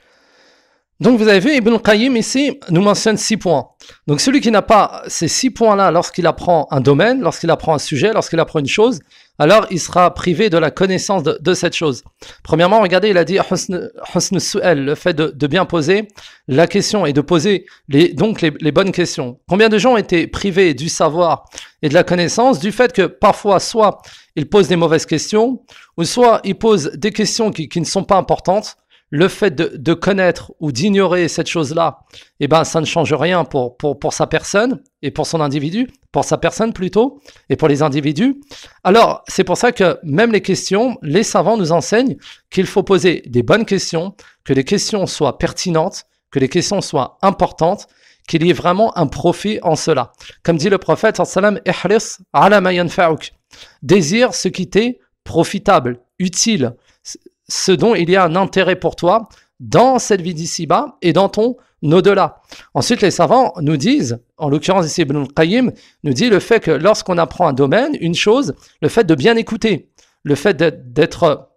Donc vous avez vu, Ibn Qayyim ici nous mentionne six points. Donc celui qui n'a pas ces six points-là lorsqu'il apprend un domaine, lorsqu'il apprend un sujet, lorsqu'il apprend une chose, alors il sera privé de la connaissance de, de cette chose. Premièrement, regardez, il a dit husn, husn su'al, le fait de, de bien poser la question et de poser les, donc les, les bonnes questions. Combien de gens ont été privés du savoir et de la connaissance du fait que parfois soit ils posent des mauvaises questions ou soit ils posent des questions qui, qui ne sont pas importantes. Le fait de, de connaître ou d'ignorer cette chose-là, eh ben, ça ne change rien pour, pour, pour sa personne et pour son individu, pour sa personne plutôt, et pour les individus. Alors, c'est pour ça que même les questions, les savants nous enseignent qu'il faut poser des bonnes questions, que les questions soient pertinentes, que les questions soient importantes, qu'il y ait vraiment un profit en cela. Comme dit le prophète, sallallahu alayhi wa sallam, ihris ala ma yanfa'uk. Désire ce qui t'est profitable, utile, ce dont il y a un intérêt pour toi dans cette vie d'ici-bas et dans ton au-delà. Ensuite, les savants nous disent, en l'occurrence ici Ibn al-Qayyim, nous dit le fait que lorsqu'on apprend un domaine, une chose, le fait de bien écouter, le fait d'être, d'être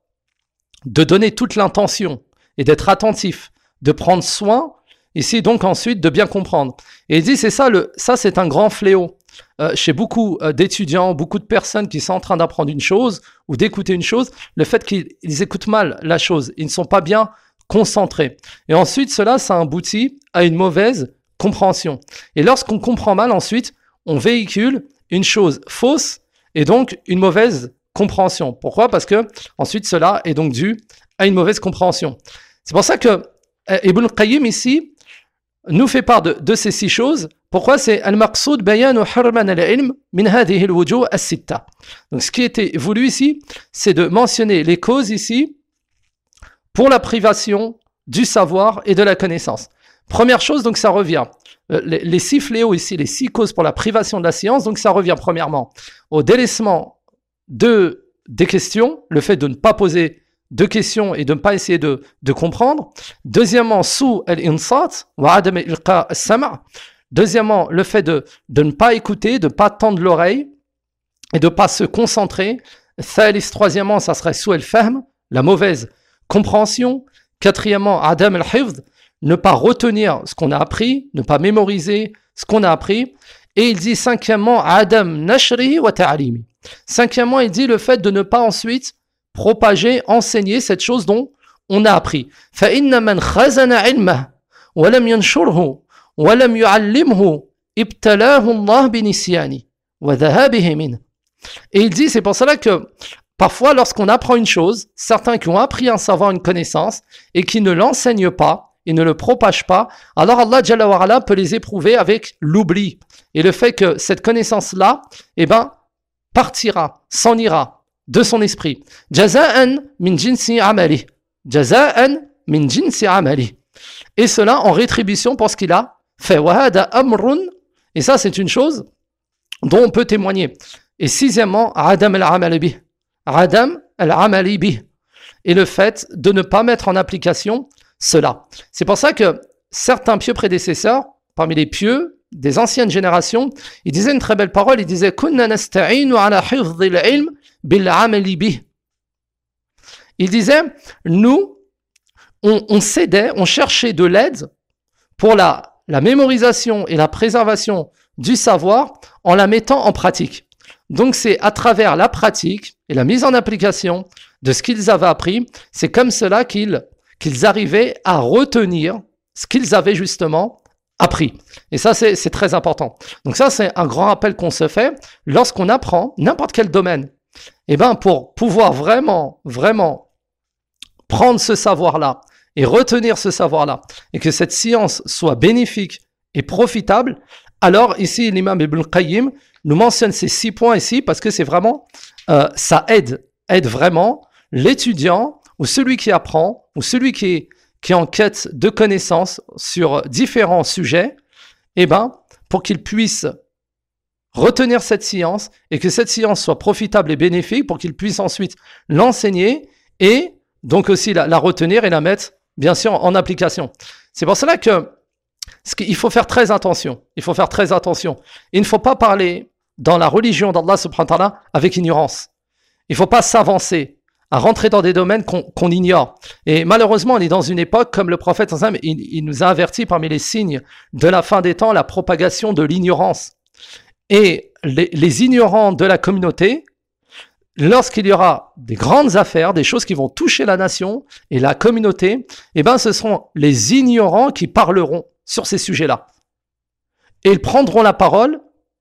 de donner toute l'intention et d'être attentif, de prendre soin, ici donc ensuite de bien comprendre. Et il dit, c'est ça, le, ça c'est un grand fléau. Euh, chez beaucoup euh, d'étudiants, beaucoup de personnes qui sont en train d'apprendre une chose ou d'écouter une chose, le fait qu'ils ils écoutent mal la chose, ils ne sont pas bien concentrés. Et ensuite, cela, ça aboutit à une mauvaise compréhension. Et lorsqu'on comprend mal, ensuite, on véhicule une chose fausse et donc une mauvaise compréhension. Pourquoi? Parce que ensuite, cela est donc dû à une mauvaise compréhension. C'est pour ça que euh, Ibn Qayyim ici nous fait part de, de ces six choses. Pourquoi? C'est al-maqsoud bayanu harman al-ilm min hadhihi al-wujuh as-sitta. Donc ce qui était voulu ici, c'est de mentionner les causes ici pour la privation du savoir et de la connaissance. Première chose, donc ça revient. Les, les six fléaux ici, les six causes pour la privation de la science, donc ça revient premièrement au délaissement de, des questions, le fait de ne pas poser de questions et de ne pas essayer de, de comprendre. Deuxièmement, sous al-insat wa adam ilqa as-sam'. Deuxièmement, le fait de, de ne pas écouter, de ne pas tendre l'oreille et de ne pas se concentrer. Thalith, troisièmement, ça serait sous al-fahm, la mauvaise compréhension. Quatrièmement, adam al-hifd, ne pas retenir ce qu'on a appris, ne pas mémoriser ce qu'on a appris. Et il dit cinquièmement, adam nashri wa ta'limi. Cinquièmement, il dit le fait de ne pas ensuite propager, enseigner cette chose dont on a appris. فَإِنَّ مَنْ خَزَنَ عِلْمَهُ وَلَمْ يَنْشُرْهُ وَلَمْ يُعَلِّمْهُ ابْتَلَاهُ اللَّهُ بِنِسْيَانِهِ وَذَهَابِهِ مِنْهُ. Et il dit, c'est pour cela que parfois lorsqu'on apprend une chose, certains qui ont appris un savoir, une connaissance, et qui ne l'enseignent pas, et ne le propagent pas, alors Allah Jalla wa Ala peut les éprouver avec l'oubli. Et le fait que cette connaissance-là, eh ben, partira, s'en ira de son esprit. Jaza'an min jinsi amali. Jaza'an min jinsi amali. Et cela en rétribution pour ce qu'il a fait. Wahada amrun. Et ça, c'est une chose dont on peut témoigner. Et sixièmement, adam al-amali bih. Adam al-amali bih. Et le fait de ne pas mettre en application cela. C'est pour ça que certains pieux prédécesseurs, parmi les pieux des anciennes générations, ils disaient une très belle parole, ils disaient kunna nasta'inu ala hifdhil ilm bil amali bih. Ils disaient, nous, on, on s'aidait, on cherchait de l'aide pour la, la mémorisation et la préservation du savoir en la mettant en pratique. Donc c'est à travers la pratique et la mise en application de ce qu'ils avaient appris, c'est comme cela qu'ils, qu'ils arrivaient à retenir ce qu'ils avaient justement appris. Et ça, c'est, c'est très important. Donc ça, c'est un grand rappel qu'on se fait lorsqu'on apprend n'importe quel domaine. Et bien, pour pouvoir vraiment, vraiment prendre ce savoir-là et retenir ce savoir-là, et que cette science soit bénéfique et profitable, alors ici l'imam Ibn al-Qayyim nous mentionne ces six points ici parce que c'est vraiment, euh, ça aide, aide vraiment l'étudiant ou celui qui apprend ou celui qui est, qui est en quête de connaissances sur différents sujets, eh ben, pour qu'il puisse retenir cette science et que cette science soit profitable et bénéfique pour qu'il puisse ensuite l'enseigner et donc aussi la, la retenir et la mettre bien sûr en application. C'est pour cela que ce qu'il faut faire très attention. Il faut faire très attention. Il ne faut pas parler dans la religion d'Allah subhanahu wa ta'ala avec ignorance. Il ne faut pas s'avancer à rentrer dans des domaines qu'on, qu'on ignore. Et malheureusement, on est dans une époque, comme le prophète, il, il nous a averti parmi les signes de la fin des temps, la propagation de l'ignorance. Et les, les ignorants de la communauté, lorsqu'il y aura des grandes affaires, des choses qui vont toucher la nation et la communauté, eh ben, ce seront les ignorants qui parleront sur ces sujets-là. Et ils prendront la parole,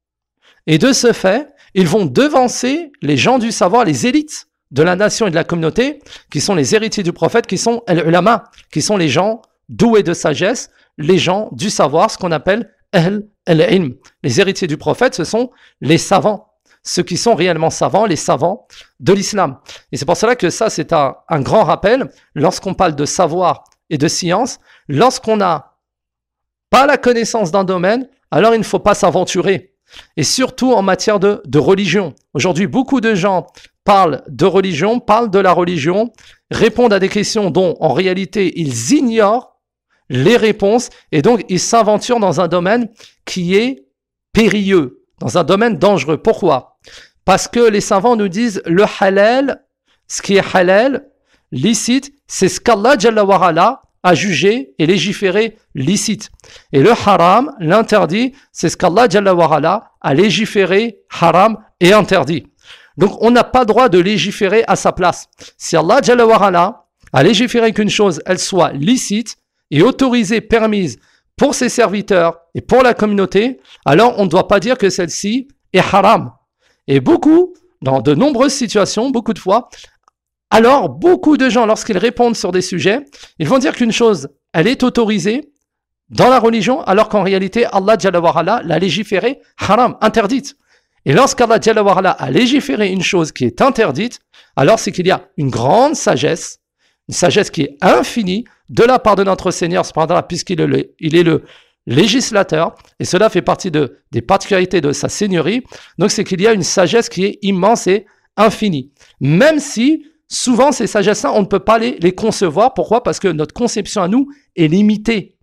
et de ce fait, ils vont devancer les gens du savoir, les élites de la nation et de la communauté, qui sont les héritiers du prophète, qui sont al-ulama, qui sont les gens doués de sagesse, les gens du savoir, ce qu'on appelle ahl al-ilm. Les héritiers du prophète, ce sont les savants, ceux qui sont réellement savants, les savants de l'islam. Et c'est pour cela que ça, c'est un, un grand rappel, lorsqu'on parle de savoir et de science, lorsqu'on n'a pas la connaissance d'un domaine, alors il ne faut pas s'aventurer. Et surtout en matière de, de religion. Aujourd'hui, beaucoup de gens parlent de religion, parlent de la religion, répondent à des questions dont en réalité ils ignorent les réponses et donc ils s'aventurent dans un domaine qui est périlleux, dans un domaine dangereux. Pourquoi ? Parce que les savants nous disent le halal, ce qui est halal, licite, c'est ce qu'Allah Jalla wa Ala a jugé et légiféré licite. Et le haram, l'interdit, c'est ce qu'Allah Jalla wa Ala a légiféré haram et interdit. Donc on n'a pas droit de légiférer à sa place. Si Allah Jalla wa Ala a légiféré qu'une chose, elle soit licite et autorisée, permise pour ses serviteurs et pour la communauté, alors on ne doit pas dire que celle-ci est haram. Et beaucoup, dans de nombreuses situations, beaucoup de fois, alors beaucoup de gens, lorsqu'ils répondent sur des sujets, ils vont dire qu'une chose, elle est autorisée dans la religion, alors qu'en réalité, Allah Jalla wa Ala l'a légiférée haram, interdite. Et lorsqu'Allah Jalla wa Ala a légiféré une chose qui est interdite, alors c'est qu'il y a une grande sagesse, une sagesse qui est infinie de la part de notre Seigneur, puisqu'il est le, il est le législateur, et cela fait partie de, des particularités de sa seigneurie. Donc c'est qu'il y a une sagesse qui est immense et infinie. Même si, souvent ces sagesses-là, on ne peut pas les, les concevoir. Pourquoi ? Parce que notre conception à nous est limitée.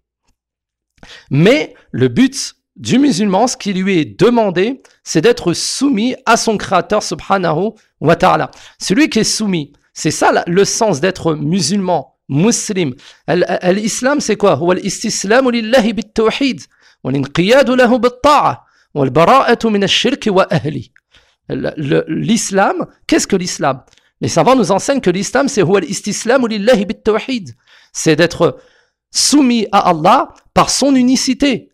Mais le but du musulman, ce qui lui est demandé, c'est d'être soumis à son créateur subhanahu wa ta'ala. Celui qui est soumis, c'est ça le sens d'être musulman, muslim. L'islam, c'est quoi ? Huwa al-istislamu lillahi bit-tawhid, wal-inqiyadu lahu bit-ta'a, wal-bara'atu min ash-shirk wa ahli. L'islam, qu'est-ce que l'islam ? Les savants nous enseignent que l'islam, c'est huwa al-istislamu lillahi bit-tawhid. C'est d'être soumis à Allah par son unicité.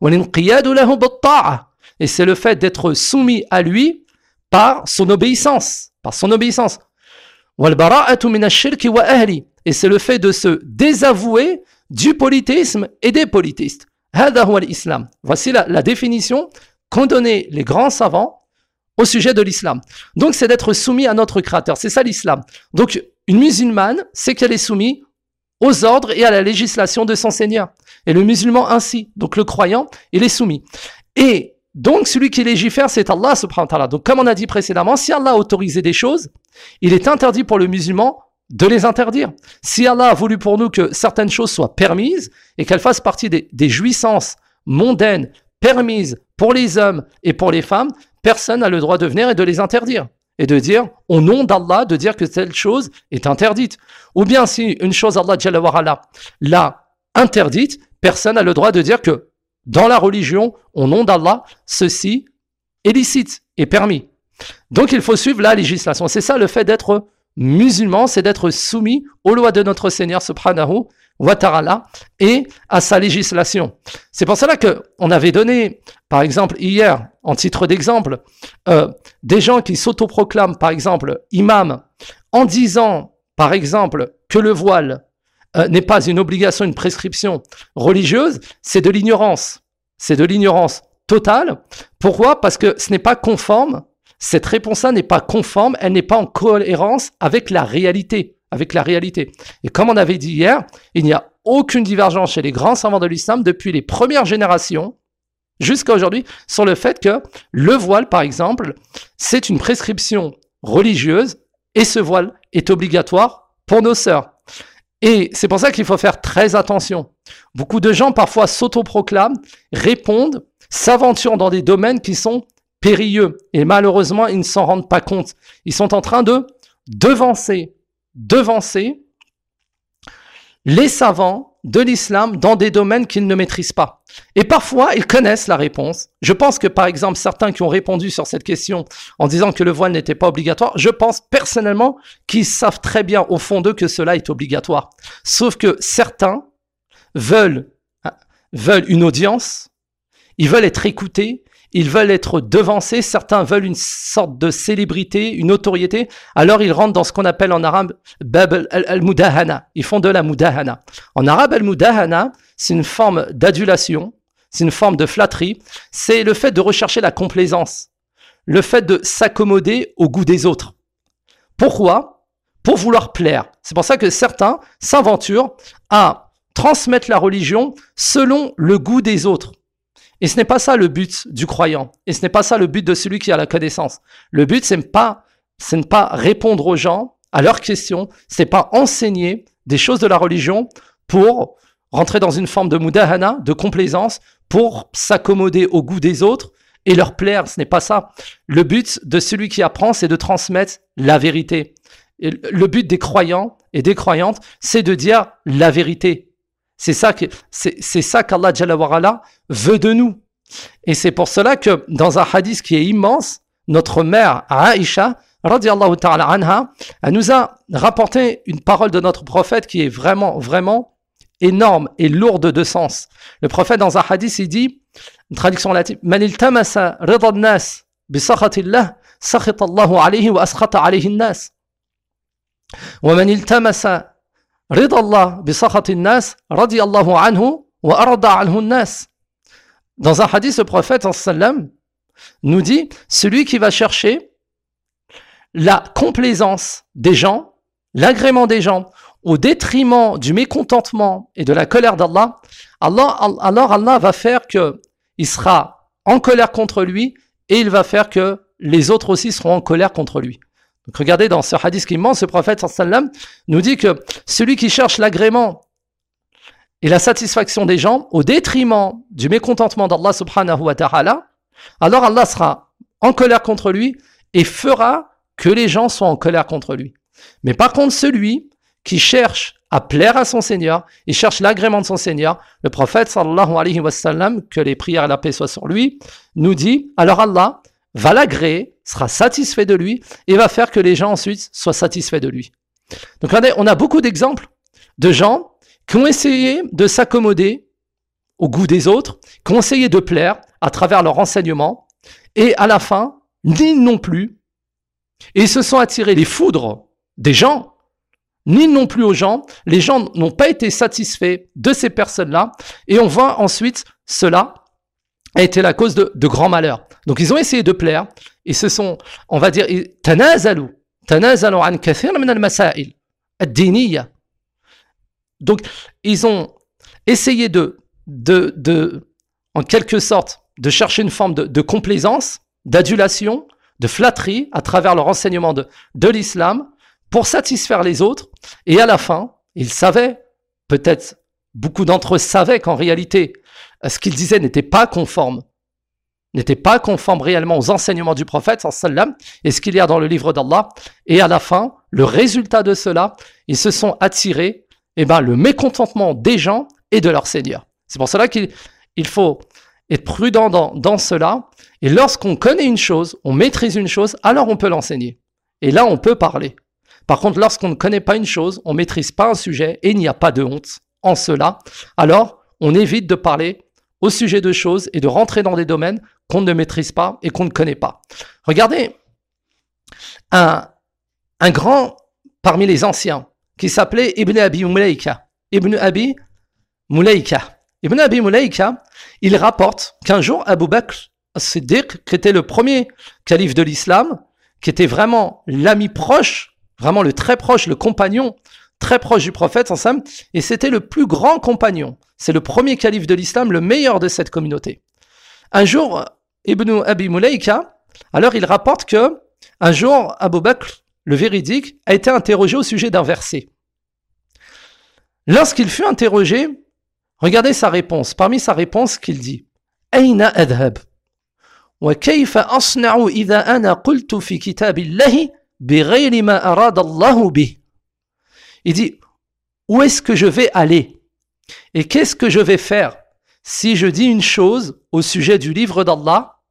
Et c'est le fait d'être soumis à lui par son obéissance, par son obéissance. Et c'est le fait de se désavouer du polythéisme et des polythéistes. Voici la, la définition qu'ont donnée les grands savants au sujet de l'islam. Donc c'est d'être soumis à notre créateur, c'est ça l'islam. Donc une musulmane, c'est qu'elle est soumise aux ordres et à la législation de son Seigneur. Et le musulman ainsi. Donc le croyant, il est soumis. Et donc celui qui légifère, c'est Allah subhanahu wa ta'ala. Donc comme on a dit précédemment, si Allah a autorisé des choses, il est interdit pour le musulman de les interdire. Si Allah a voulu pour nous que certaines choses soient permises et qu'elles fassent partie des, des jouissances mondaines permises pour les hommes et pour les femmes, personne n'a le droit de venir et de les interdire. Et de dire, au nom d'Allah, de dire que telle chose est interdite. Ou bien si une chose, Allah Jalla wa Ala l'a interdite, personne n'a le droit de dire que dans la religion, au nom d'Allah, ceci est licite, est permis. Donc il faut suivre la législation. C'est ça le fait d'être musulman, c'est d'être soumis aux lois de notre Seigneur subhanahu wa ta'ala et à sa législation. C'est pour cela qu'on avait donné, par exemple, hier, en titre d'exemple, euh, des gens qui s'autoproclament, par exemple, imam, en disant, par exemple, que le voile euh, n'est pas une obligation, une prescription religieuse, c'est de l'ignorance. C'est de l'ignorance totale. Pourquoi? Parce que ce n'est pas conforme, cette réponse-là n'est pas conforme, elle n'est pas en cohérence avec la réalité. Avec la réalité. Et comme on avait dit hier, il n'y a aucune divergence chez les grands savants de l'islam depuis les premières générations jusqu'à aujourd'hui sur le fait que le voile, par exemple, c'est une prescription religieuse et ce voile est obligatoire pour nos sœurs. Et c'est pour ça qu'il faut faire très attention. Beaucoup de gens parfois s'autoproclament, répondent, s'aventurent dans des domaines qui sont périlleux et malheureusement ils ne s'en rendent pas compte. Ils sont en train de devancer devancer les savants de l'islam dans des domaines qu'ils ne maîtrisent pas. Et parfois, ils connaissent la réponse. Je pense que, par exemple, certains qui ont répondu sur cette question en disant que le voile n'était pas obligatoire, je pense personnellement qu'ils savent très bien au fond d'eux que cela est obligatoire. Sauf que certains veulent, veulent une audience, ils veulent être écoutés, ils veulent être devancés, certains veulent une sorte de célébrité, une notoriété, alors ils rentrent dans ce qu'on appelle en arabe bab al-mudahana, ils font de la mudahana. En arabe, al-mudahana, c'est une forme d'adulation, c'est une forme de flatterie, c'est le fait de rechercher la complaisance, le fait de s'accommoder au goût des autres. Pourquoi? Pour vouloir plaire. C'est pour ça que certains s'aventurent à transmettre la religion selon le goût des autres. Et ce n'est pas ça le but du croyant. Et ce n'est pas ça le but de celui qui a la connaissance. Le but, c'est pas, c'est ne pas répondre aux gens à leurs questions. C'est pas enseigner des choses de la religion pour rentrer dans une forme de mudahana, de complaisance, pour s'accommoder au goût des autres et leur plaire. Ce n'est pas ça. Le but de celui qui apprend, c'est de transmettre la vérité. Et le but des croyants et des croyantes, c'est de dire la vérité. C'est ça que, c'est, c'est ça qu'Allah Jalla wa Ala veut de nous. Et c'est pour cela que dans un hadith qui est immense, notre mère Aïcha, radiallahu ta'ala anha, elle nous a rapporté une parole de notre prophète qui est vraiment, vraiment énorme et lourde de sens. Le prophète dans un hadith, il dit, une traduction relative, Man iltamasa rida an-nas bi sakhatillah, sakhita Allahu alayhi wa askhata alayhi an-nas. Wa man iltamasa رضا الله بسخط الناس رضي الله عنه وأرضى عنه الناس. Dans un hadith, le prophète sallam nous dit, celui qui va chercher la complaisance des gens, l'agrément des gens, au détriment du mécontentement et de la colère d'Allah, Allah, alors Allah va faire qu'il sera en colère contre lui et il va faire que les autres aussi seront en colère contre lui. Donc regardez dans ce hadith qui est immense, ce prophète sallam nous dit que celui qui cherche l'agrément et la satisfaction des gens au détriment du mécontentement d'Allah subhanahu wa ta'ala, alors Allah sera en colère contre lui et fera que les gens soient en colère contre lui. Mais par contre, celui qui cherche à plaire à son Seigneur, il cherche l'agrément de son Seigneur, le prophète sallallahu alayhi wa sallam, que les prières et la paix soient sur lui, nous dit, alors Allah va l'agréer, sera satisfait de lui et va faire que les gens ensuite soient satisfaits de lui. Donc regardez, on a beaucoup d'exemples de gens qui ont essayé de s'accommoder au goût des autres, qui ont essayé de plaire à travers leur enseignement et à la fin, ni non plus, et ils se sont attirés les foudres des gens, ni non plus aux gens, les gens n'ont pas été satisfaits de ces personnes-là et on voit ensuite cela a été la cause de, de grands malheurs. Donc ils ont essayé de plaire, et ce sont, on va dire, tanazalu, tanazalu an kathir min al-masail ad-diniyya. Donc ils ont essayé de, de, de, en quelque sorte, de chercher une forme de, de complaisance, d'adulation, de flatterie à travers leur enseignement de, de l'islam pour satisfaire les autres. Et à la fin, ils savaient, peut-être beaucoup d'entre eux savaient qu'en réalité, ce qu'ils disaient n'était pas conforme, n'était pas conforme réellement aux enseignements du prophète sallam et ce qu'il y a dans le livre d'Allah. Et à la fin, le résultat de cela, ils se sont attirés eh ben, le mécontentement des gens et de leur Seigneur. C'est pour cela qu'il il faut être prudent dans, dans cela. Et lorsqu'on connaît une chose, on maîtrise une chose, alors on peut l'enseigner. Et là, on peut parler. Par contre, lorsqu'on ne connaît pas une chose, on ne maîtrise pas un sujet et il n'y a pas de honte en cela, alors on évite de parler au sujet de choses et de rentrer dans des domaines qu'on ne maîtrise pas et qu'on ne connaît pas. Regardez, un, un grand parmi les anciens qui s'appelait Ibn Abi Mulaika. Ibn Abi Mulaika. Ibn Abi Mulaïka, il rapporte qu'un jour, Abu Bakr as-Siddiq, qui était le premier calife de l'islam, qui était vraiment l'ami proche, vraiment le très proche, le compagnon très proche du prophète, ensemble, et c'était le plus grand compagnon. C'est le premier calife de l'islam, le meilleur de cette communauté. Un jour, Ibn Abi Mulaïka, alors il rapporte que un jour, Abu Bakr, le véridique, a été interrogé au sujet d'un verset. Lorsqu'il fut interrogé, regardez sa réponse. Parmi sa réponse, qu'il dit « Aïna adhab wa kayfa asna'u idha ana qultu fi kitabillahi bighayri ma arada Allahu bih » Il dit « Où est-ce que je vais aller? Et qu'est-ce que je vais faire si je dis une chose au sujet du livre d'Allah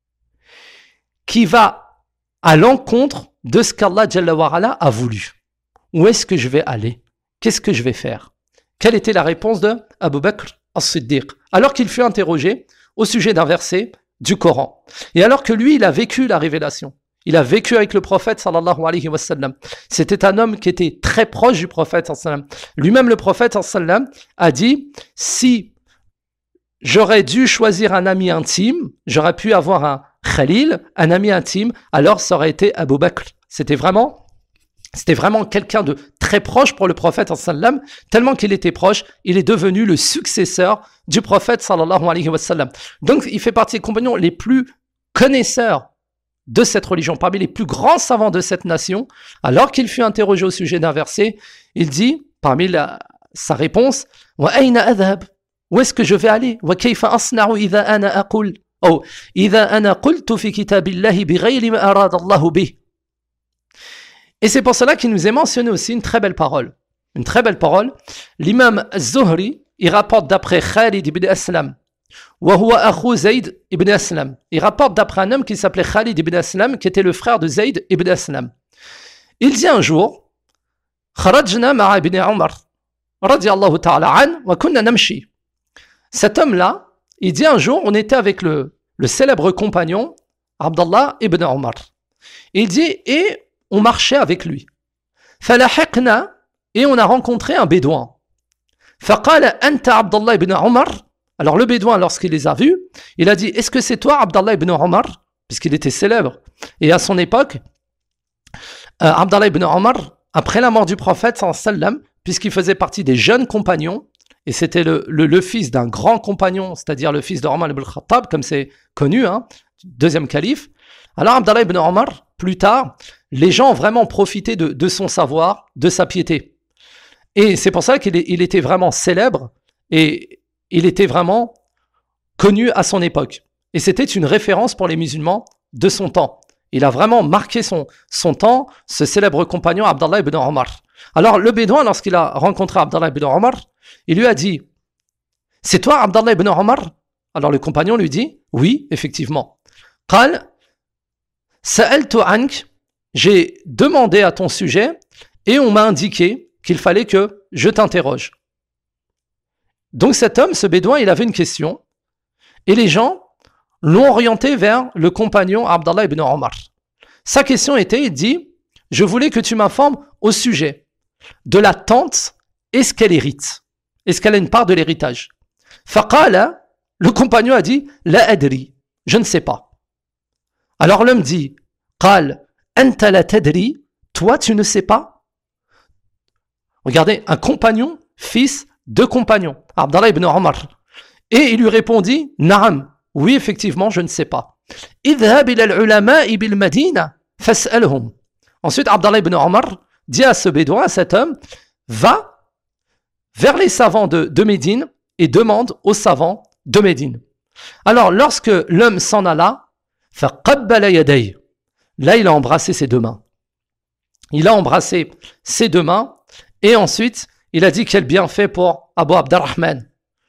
qui va à l'encontre de ce qu'Allah Jalla wa Ala a voulu? Où est-ce que je vais aller? Qu'est-ce que je vais faire? » Quelle était la réponse de Abu Bakr as-Siddiq alors qu'il fut interrogé au sujet d'un verset du Coran? Et alors que lui, il a vécu la révélation. Il a vécu avec le prophète sallallahu alayhi wa sallam. C'était un homme qui était très proche du prophète sallallahu alayhi wa sallam. Lui-même, le prophète sallallahu alayhi wa sallam a dit, si j'aurais dû choisir un ami intime, j'aurais pu avoir un khalil, un ami intime, alors ça aurait été Abu Bakr. C'était vraiment, c'était vraiment quelqu'un de très proche pour le prophète sallallahu alayhi wa sallam, tellement qu'il était proche, il est devenu le successeur du prophète sallallahu alayhi wa sallam. Donc, il fait partie des compagnons les plus connaisseurs de cette religion, parmi les plus grands savants de cette nation. Alors qu'il fut interrogé au sujet d'un verset, il dit, parmi la, sa réponse, « Wa ayna adhab » Où est-ce que je vais aller? « Wa kayfa asna'u idha ana aqul » Oh, « Idha ana qultu fi kitabillahi bighayri ma arada Allahu bih » Et c'est pour cela qu'il nous est mentionné aussi une très belle parole. Une très belle parole. L'imam Az-Zuhri, il rapporte d'après Khalid ibn Aslam, wa huwa akhu Zayd ibn Aslam. Il rapporte d'après un homme qui s'appelait Khalid ibn Aslam, qui était le frère de Zayd ibn Aslam. Il dit un jour, kharajna ma'a ibn Umar, radiyallahu ta'ala an, wa kunna namshi. Cet homme-là, il dit un jour, on était avec le, le célèbre compagnon, Abdallah ibn Umar. Il dit, et on marchait avec lui. Falahiqna, et on a rencontré un bédouin. Faqala anta Abdallah ibn Umar. Alors le bédouin, lorsqu'il les a vus, il a dit, est-ce que c'est toi Abdallah ibn Umar? Puisqu'il était célèbre. Et à son époque, euh, Abdallah ibn Umar, après la mort du prophète, sallallahu alayhi wa sallam, puisqu'il faisait partie des jeunes compagnons, et c'était le, le, le fils d'un grand compagnon, c'est-à-dire le fils de Omar ibn Khattab, comme c'est connu, hein, deuxième calife. Alors Abdallah ibn Umar, plus tard, les gens ont vraiment profité de, de son savoir, de sa piété. Et c'est pour ça qu'il est, il était vraiment célèbre et il était vraiment connu à son époque. Et c'était une référence pour les musulmans de son temps. Il a vraiment marqué son, son temps, ce célèbre compagnon Abdallah ibn Umar. Alors le bédouin, lorsqu'il a rencontré Abdallah ibn Umar, il lui a dit, « C'est toi Abdallah ibn Umar ?» Alors le compagnon lui dit, « Oui, effectivement. » Qal, « Sa'altu ank » J'ai demandé à ton sujet et on m'a indiqué qu'il fallait que je t'interroge. Donc cet homme, ce bédouin, il avait une question et les gens l'ont orienté vers le compagnon Abdallah ibn Umar. Sa question était, il dit, je voulais que tu m'informes au sujet de la tante, est-ce qu'elle hérite? Est-ce qu'elle a une part de l'héritage? Faqala, le compagnon a dit, la adri, je ne sais pas. Alors l'homme dit, qal, anta la tadri, toi tu ne sais pas? Regardez, un compagnon, fils de compagnon, Abdallah ibn Umar. Et il lui répondit, Naam, oui, effectivement, je ne sais pas. Idhab ila al-ulama'i bil Madina, fas'alhum. Ensuite, Abdallah ibn Umar dit à ce bédouin, à cet homme, va vers les savants de, de Médine et demande aux savants de Médine. Alors, lorsque l'homme s'en alla, faqabbala yaday. Là, il a embrassé ses deux mains. Il a embrassé ses deux mains et ensuite, il a dit quel bienfait pour Abu Abdurrahman.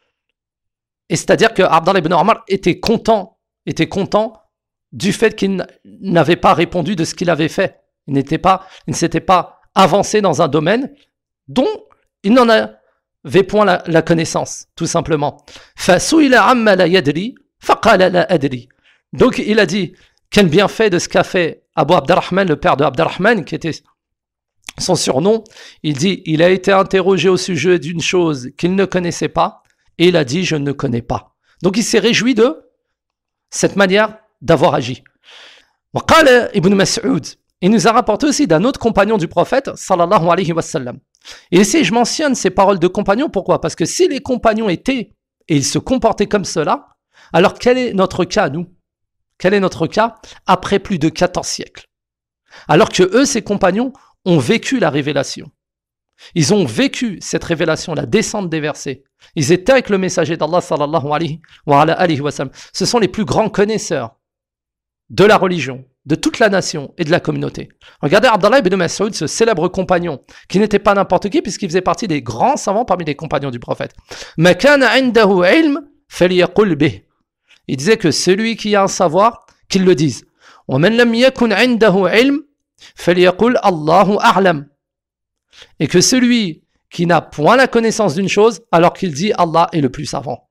Et c'est-à-dire que Abdallah ibn Umar était content, était content du fait qu'il n'avait pas répondu de ce qu'il avait fait. Il n'était pas, il ne s'était pas avancé dans un domaine dont il n'en avait point la, la connaissance, tout simplement. Fasuila amma la yadri, faqala la adri. Donc il a dit quel bienfait de ce qu'a fait Abu Abdurrahman, le père de Abdurrahman, qui était son surnom. Il dit, il a été interrogé au sujet d'une chose qu'il ne connaissait pas, Et il a dit, je ne connais pas. Donc il s'est réjoui de cette manière d'avoir agi. وقال Ibn Mas'ud, il nous a rapporté aussi d'un autre compagnon du prophète, sallallahu alayhi wa sallam. Et ici, je mentionne ces paroles de compagnons, pourquoi? Parce que si les compagnons étaient, et ils se comportaient comme cela, alors quel est notre cas, nous? Quel est notre cas après plus de quatorze siècles? Alors que eux, ces compagnons, ont vécu la révélation. Ils ont vécu cette révélation, la descente des versets. Ils étaient avec le messager d'Allah, sallallahu alayhi wa sallam. Ce sont les plus grands connaisseurs de la religion, de toute la nation et de la communauté. Regardez Abdallah ibn Mas'ud, ce célèbre compagnon, qui n'était pas n'importe qui, puisqu'il faisait partie des grands savants parmi les compagnons du prophète. Il disait que celui qui a un savoir, qu'il le dise. Et que celui qui n'a point la connaissance d'une chose, alors qu'il dit Allah est le plus savant.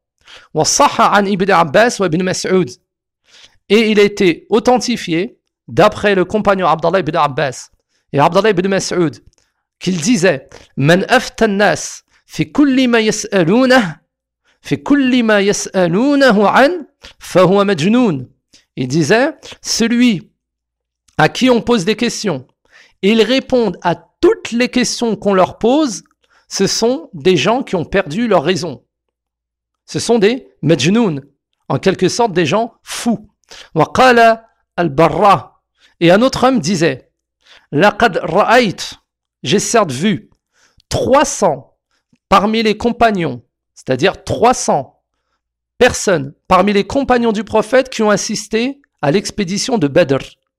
Et il a été authentifié d'après le compagnon Abdallah ibn Abbas et Abdallah ibn Mas'ud qu'il disait Man afta an-nas fi kulli ma yas'alunah fi kulli ma yas'alunahu an fa huwa majnoun. Il disait celui à qui on pose des questions et ils répondent à toutes les questions qu'on leur pose, ce sont des gens qui ont perdu leur raison. Ce sont des majnoun, en quelque sorte des gens fous. وقال البراء, et un autre homme disait لقد رأيت, j'ai certes vu trois cents parmi les compagnons, c'est-à-dire trois cents personnes parmi les compagnons du prophète qui ont assisté à l'expédition de Badr.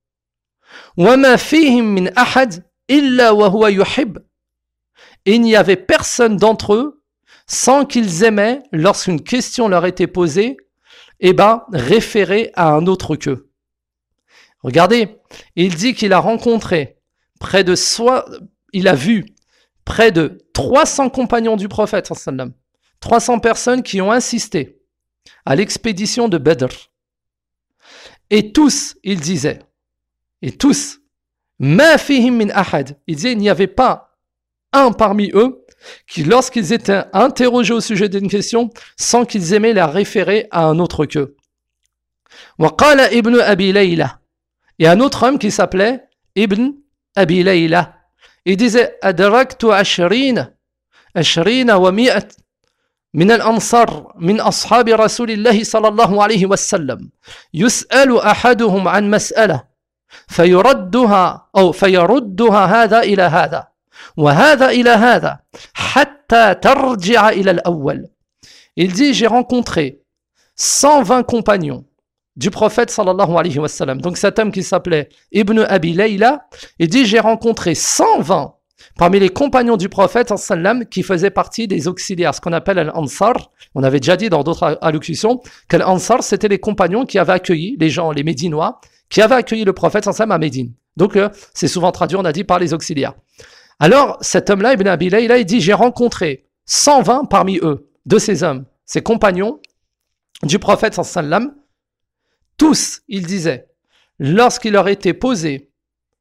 وما فيهم من أحد إلا وهو يحب, et il n'y avait personne d'entre eux sans qu'ils aimaient, lorsqu'une question leur était posée, eh ben, référé à un autre qu'eux. Regardez, il dit qu'il a rencontré près de soi, il a vu près de trois cents compagnons du prophète, trois cents personnes qui ont assisté à l'expédition de Badr. Et tous, il disait, et tous, ma fihim min ahad, il disait, il n'y avait pas un parmi eux qui, lorsqu'ils étaient interrogés au sujet d'une question, sans qu'ils aimaient la référer à un autre qu'eux. وقال Ibn Abi Layla, et un autre homme qui s'appelait Ibn Abi Layla, il disait أدركت عشرين عشرين ومئة من الأنصار من أصحاب رسول الله صلى الله عليه وسلم يسأل أحدهم عن مسألة فيردها أو فيردها هذا إلى هذا وهذا إلى هذا حتى ترجع إلى الأول. Il dit, j'ai rencontré cent vingt compagnons du prophète sallallahu alayhi wa sallam. Donc cet homme qui s'appelait Ibn Abi Layla, il dit, j'ai rencontré cent vingt parmi les compagnons du prophète sallallahu alayhi wa sallam qui faisaient partie des auxiliaires, ce qu'on appelle al-Ansar. On avait déjà dit dans d'autres allocutions que l'Ansar, c'était les compagnons qui avaient accueilli les gens, les Médinois, qui avaient accueilli le prophète sallallahu alayhi wa sallam à Médine. Donc euh, c'est souvent traduit, on a dit, par les auxiliaires. Alors, cet homme-là, Ibn Abi Layla, il dit, j'ai rencontré cent vingt parmi eux, de ces hommes, ces compagnons du prophète sallallahu alayhi wa sallam. Tous, il disait, lorsqu'il leur était posé,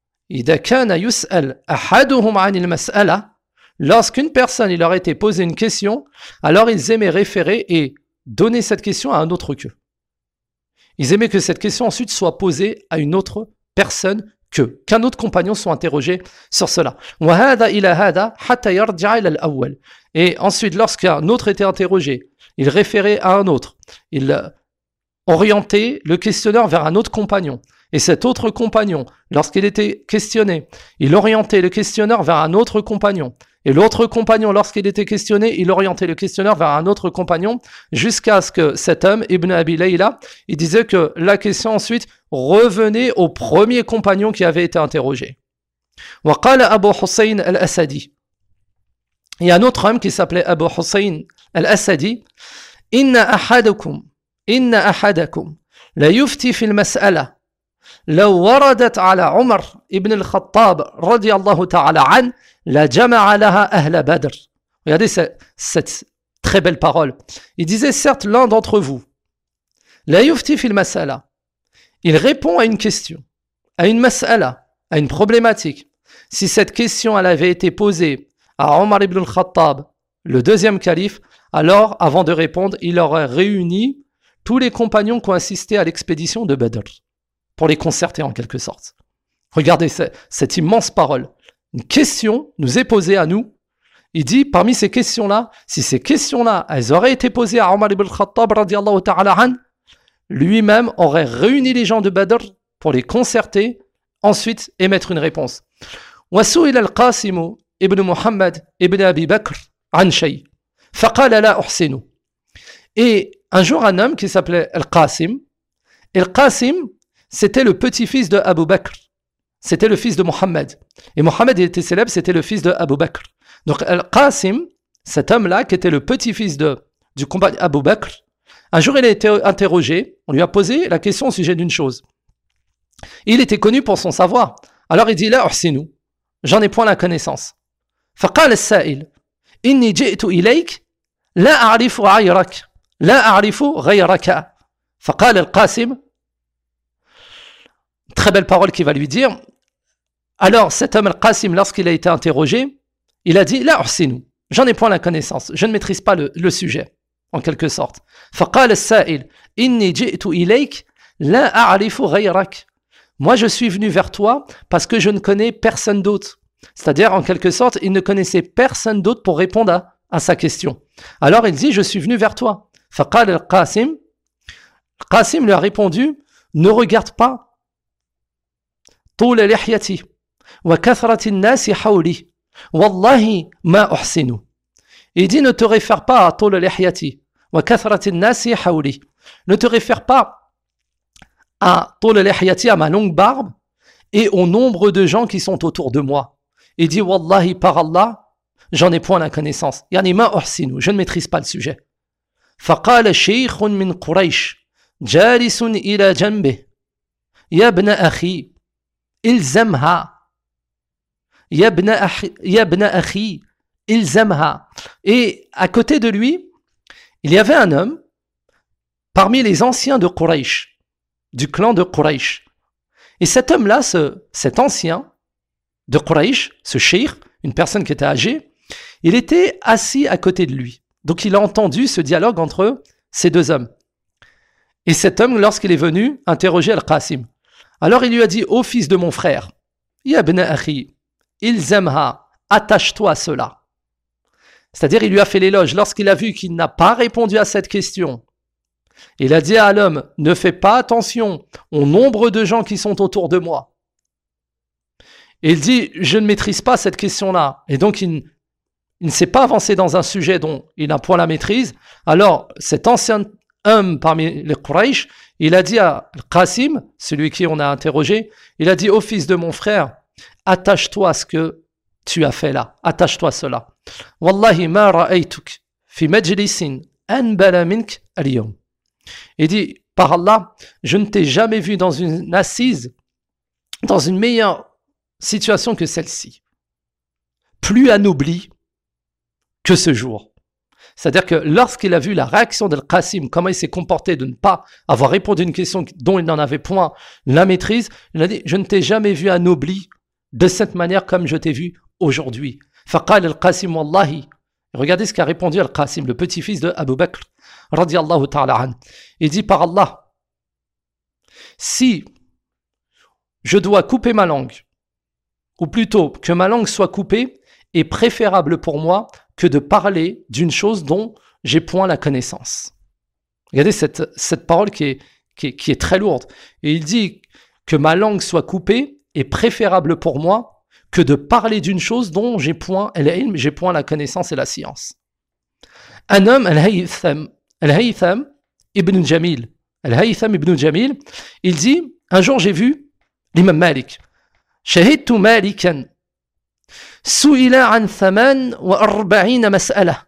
lorsqu'une personne il leur était posé une question, alors ils aimaient référer et donner cette question à un autre qu'eux. Ils aimaient que cette question ensuite soit posée à une autre personne que, qu'un autre compagnon soit interrogé sur cela. Et ensuite, lorsqu'un autre était interrogé, il référait à un autre, il orientait le questionneur vers un autre compagnon. Et cet autre compagnon, lorsqu'il était questionné, il orientait le questionneur vers un autre compagnon. Et l'autre compagnon, lorsqu'il était questionné, il orientait le questionneur vers un autre compagnon, jusqu'à ce que cet homme, Ibn Abi Layla, il disait que la question ensuite revenait au premier compagnon qui avait été interrogé. وقال Abu Hussein al-Asadi. Il y a un autre homme qui s'appelait Abu Hussein al-Asadi. Inna ahadakum, inna ahadakum, la yufti fil mas'ala. لو وردت على عمر ابن الخطاب رضي الله تعالى عنه لجمع لها أهل بدر. Regardez cette, cette très belle parole. Il disait, certes, l'un d'entre vous, la yufti fil mas'ala, il répond à une question, à une mas'ala, à une problématique. Si cette question elle avait été posée à Omar ibn al-Khattab le deuxième calife, alors, avant de répondre, il aurait réuni tous les compagnons qui ont assisté à l'expédition de Badr, pour les concerter en quelque sorte. Regardez cette, cette immense parole. Une question nous est posée à nous. Il dit, parmi ces questions-là, si ces questions-là, elles auraient été posées à Omar ibn al-Khattab, radiallahu ta'ala an, lui-même aurait réuni les gens de Badr pour les concerter, ensuite émettre une réponse. وسئل القاسم ابن محمد ابن أبي بكر عن شيء فقال لا أحسن. Et un jour, un homme qui s'appelait Al-Qasim, et Al-Qasim, c'était le petit-fils de Abu Bakr, c'était le fils de Mohammed. Et Mohammed, il était célèbre, c'était le fils de Abu Bakr. Donc Al-Qasim, cet homme-là, qui était le petit-fils de, du compagnon Abu Bakr, un jour, il a été interrogé, on lui a posé la question au sujet d'une chose. Il était connu pour son savoir. Alors il dit, la uhsinu, j'en ai point la connaissance. فقال السائل إني جئت إليك لا أعرف غيرك لا أعرف غيرك. فقال القاسم, très belle parole qu'il va lui dire. Alors cet homme Al-Qasim, lorsqu'il a été interrogé, il a dit, la uhsinu, j'en ai point la connaissance, je ne maîtrise pas le, le sujet, en quelque sorte. فقال السائل إني جئت إليك لا أعرف غيرك. Moi, je suis venu vers toi parce que je ne connais personne d'autre. C'est-à-dire, en quelque sorte, il ne connaissait personne d'autre pour répondre à, à sa question. Alors, il dit, je suis venu vers toi. فقال القاسم, Qasim lui a répondu, ne regarde pas طول لحيتي وكثرة الناس حولي والله ما أحسن. Il dit, ne te réfère pas à طول لحيتي وكثرة الناس حولي. Ne te réfère pas à طول لحيتي, à ma longue barbe, et au nombre de gens qui sont autour de moi. Il dit, Wallahi, par Allah, j'en ai point la connaissance. Yani ma uhsinu, je ne maîtrise pas le sujet. فقال شيخ من قريش جالس إلى جنبه يا ابن أخي إلزمها يا ابن أخي يا ابن أخي إلزمها. Et à côté de lui, il y avait un homme parmi les anciens de Quraysh, du clan de Quraysh. Et cet homme-là, ce, cet ancien de Quraysh, ce cheikh, une personne qui était âgée, il était assis à côté de lui. Donc il a entendu ce dialogue entre ces deux hommes. Et cet homme, lorsqu'il est venu interroger Al-Qasim, alors il lui a dit, ô fils de mon frère, Ya ibn akhi, ilzamha, attache-toi à cela. C'est-à-dire, il lui a fait l'éloge. Lorsqu'il a vu qu'il n'a pas répondu à cette question, il a dit à l'homme, ne fais pas attention au nombre de gens qui sont autour de moi. Et il dit, je ne maîtrise pas cette question-là. Et donc, il, il ne s'est pas avancé dans un sujet dont il n'a point la maîtrise. Alors, cet ancien homme parmi les Quraysh, il a dit à Qasim, celui qui on a interrogé, il a dit, ô fils de mon frère, attache-toi à ce que tu as fait là. Attache-toi à cela. Wallahi ma ra'aytuk fi majlisin anbala mink al-yawm. Il dit, par Allah, je ne t'ai jamais vu dans une assise, dans une meilleure situation que celle-ci. Plus anobli que ce jour. C'est-à-dire que lorsqu'il a vu la réaction d'Al-Qasim, comment il s'est comporté de ne pas avoir répondu à une question dont il n'en avait point la maîtrise, il a dit, je ne t'ai jamais vu anobli de cette manière comme je t'ai vu aujourd'hui. Faqal Al-Qasim wallahi. Regardez ce qu'a répondu Al-Qasim, le petit-fils de Abu Bakr, radiyallahu ta'ala an. Il dit, par Allah, si je dois couper ma langue, ou plutôt que ma langue soit coupée, est préférable pour moi que de parler d'une chose dont j'ai point la connaissance. Regardez cette, cette parole qui est, qui, est, qui est très lourde. Et il dit que ma langue soit coupée est préférable pour moi que de parler d'une chose dont j'ai point, j'ai point la connaissance et la science. Un homme, Al-Haytham, Al-Haytham ibn Jamil, Al-Haytham ibn Jamil, il dit, un jour j'ai vu l'imam Malik, شهدت مالكا سئل عن ثمان وأربعين مسألة.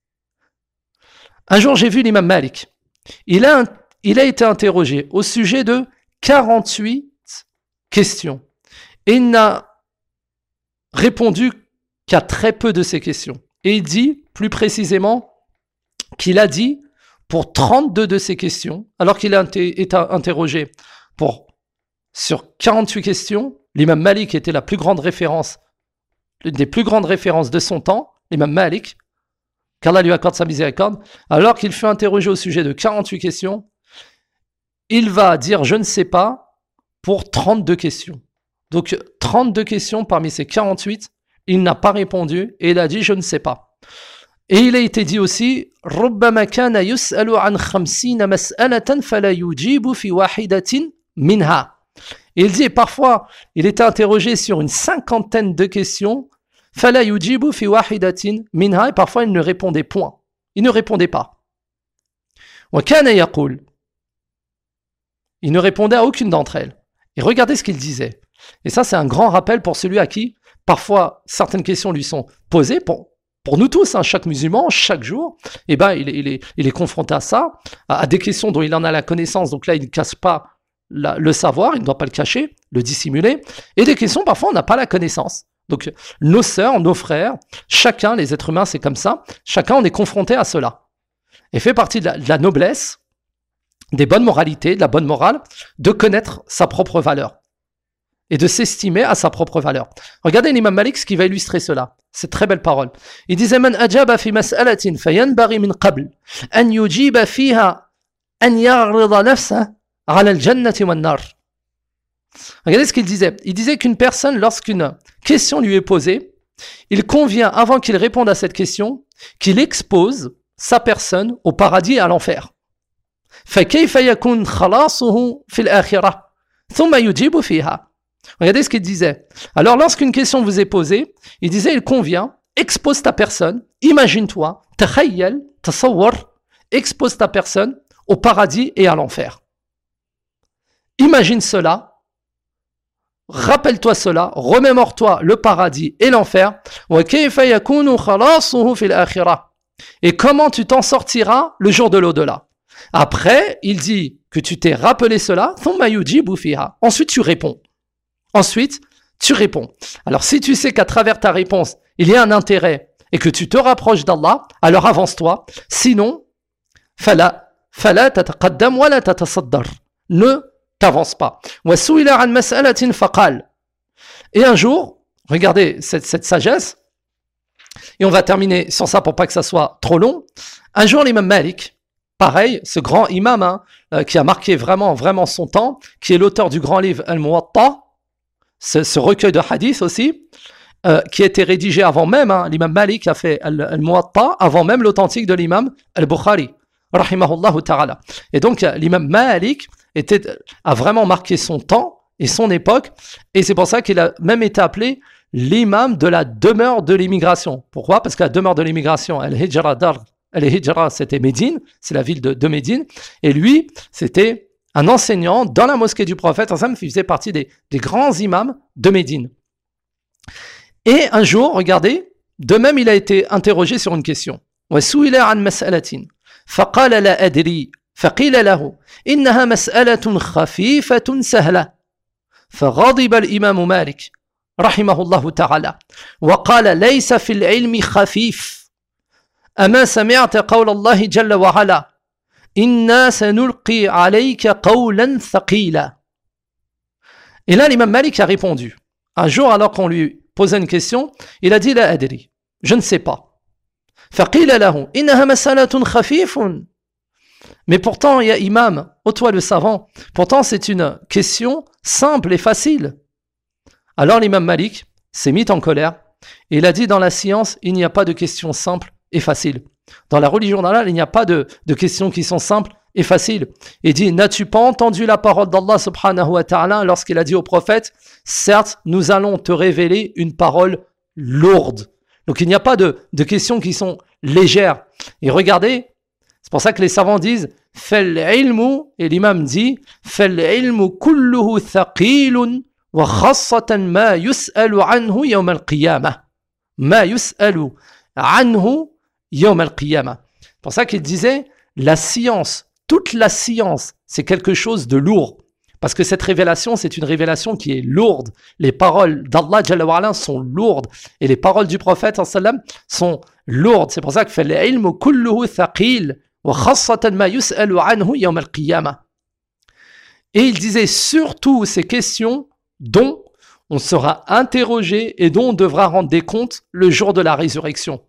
Un jour j'ai vu l'imam Malik, il a, il a été interrogé au sujet de quarante-huit questions et il n'a répondu qu'à très peu de ces questions. Et il dit plus précisément qu'il a dit pour trente-deux de ces questions, alors qu'il a été interrogé pour sur quarante-huit questions, l'imam Malik était la plus grande référence, l'une des plus grandes références de son temps, l'imam Malik, qu'Allah lui accorde sa miséricorde, alors qu'il fut interrogé au sujet de quarante-huit questions, il va dire je ne sais pas pour trente-deux questions. Donc trente-deux questions parmi ces quarante-huit, il n'a pas répondu et il a dit je ne sais pas. Et il a été dit aussi ربما كان يسأل عن خمسين مسألة فلا يجيب في واحدة منها. Il dit parfois il était interrogé sur une cinquantaine de questions فلا يجيب في واحدة منها et parfois il ne répondait point. Il ne répondait pas. وكان يقول. Il ne répondait à aucune d'entre elles. Et regardez ce qu'il disait. Et ça, c'est un grand rappel pour celui à qui, parfois, certaines questions lui sont posées. Pour, pour nous tous, hein, chaque musulman, chaque jour, eh ben, il, est, il, est, il est confronté à ça, à, à des questions dont il en a la connaissance. Donc là, il ne cache pas la, le savoir, il ne doit pas le cacher, le dissimuler. Et des questions, parfois, on n'a pas la connaissance. Donc, nos sœurs, nos frères, chacun, les êtres humains, c'est comme ça. Chacun, on est confronté à cela. Et fait partie de la, de la noblesse, des bonnes moralités, de la bonne morale, de connaître sa propre valeur et de s'estimer à sa propre valeur. Regardez l'imam Malik, ce qui va illustrer cela. C'est très belle parole. Il disait Man ajaba fi mas'alatin fayanbaghi min qabl an yujiba fiha an ya'rida nafsahu 'ala al-jannati wan-nar. Regardez ce qu'il disait. Il disait qu'une personne, lorsqu'une question lui est posée, il convient, avant qu'il réponde à cette question, qu'il expose sa personne au paradis et à l'enfer. فكيف يكون خلاصه في الآخرة ثم يجيب فيها. Regardez ce qu'il disait. Alors lorsqu'une question vous est posée, il disait il convient, expose ta personne, imagine-toi, تخيل, تصور, expose ta personne au paradis et à l'enfer. Imagine cela, rappelle-toi cela, remémore-toi le paradis et l'enfer. وكيف يكون خلاصه في الآخرة. Et comment tu t'en sortiras le jour de l'au-delà. Après, il dit que tu t'es rappelé cela, ensuite tu réponds. Ensuite, tu réponds. Alors si tu sais qu'à travers ta réponse, il y a un intérêt et que tu te rapproches d'Allah, alors avance-toi. Sinon, fala, fala tataqaddam wa la tatasaddar. Ne t'avance pas. Et un jour, regardez cette, cette sagesse, et on va terminer sur ça pour pas que ça soit trop long. Un jour, l'imam Malik, pareil, ce grand imam hein, euh, qui a marqué vraiment, vraiment son temps, qui est l'auteur du grand livre Al-Muwatta, ce, ce recueil de hadiths aussi, euh, qui a été rédigé avant même, hein, l'imam Malik a fait Al-Muwatta avant même l'authentique de l'imam Al-Bukhari, rahimahullah ta'ala. Et donc l'imam Malik était, a vraiment marqué son temps et son époque, et c'est pour ça qu'il a même été appelé l'imam de la demeure de l'immigration. Pourquoi ? Parce que la demeure de l'immigration, Al-Hijra Dar, Al-Hijra, c'était Médine, c'est la ville de, de Médine, et lui, c'était un enseignant dans la mosquée du prophète, ensemble, qui faisait partie des, des grands imams de Médine. Et un jour, regardez, de même, il a été interrogé sur une question. وَسُئِلَ عَنْ مَسْأَلَةٍ فَقَالَ لَا أَدْرِي فَقِيلَ لَهُ إِنَّهَا مَسْأَلَةٌ خَفِيفَةٌ سَهْلَةٌ فَغَضِبَ الْإِمَامُ مالك رحمه الله تعالى وقال ليس في العلم خفيف أما سمعت قول الله جل وعلا إنا سنلقي عليك قولا ثقيلا. Et là l'imam Malik a répondu. Un jour alors qu'on lui posait une question, il a dit لا أدري, je ne sais pas. فقيل له إنها مسألة خفيف. Mais pourtant, il y a imam, ô toi le savant, pourtant c'est une question simple et facile. Alors l'imam Malik s'est mis en colère et il a dit dans la science, il n'y a pas de questions simples et faciles. Dans la religion d'Allah, il n'y a pas de, de questions qui sont simples et faciles. Il dit, n'as-tu pas entendu la parole d'Allah subhanahu wa ta'ala lorsqu'il a dit au prophète, certes, nous allons te révéler une parole lourde. Donc il n'y a pas de, de questions qui sont légères. Et regardez, c'est pour ça que les savants disent, fal ilmu, et l'imam dit, fal ilmu kulluhu thaqilun وخاصة ما يسأل عنه يوم القيامة ما يسأل عنه يوم القيامة. C'est pour ça qu'il disait la science, toute la science, c'est quelque chose de lourd. Parce que cette révélation, c'est une révélation qui est lourde. Les paroles d'Allah Jalla wa Ala sont lourdes. Et les paroles du prophète sallam sont lourdes. C'est pour ça que fait l'ilmu kulluhu thaqil wa khassatan ma yus'alu anhu yawm al-qiyamah. Et il disait surtout ces questions dont on sera interrogé et dont on devra rendre des comptes le jour de la résurrection.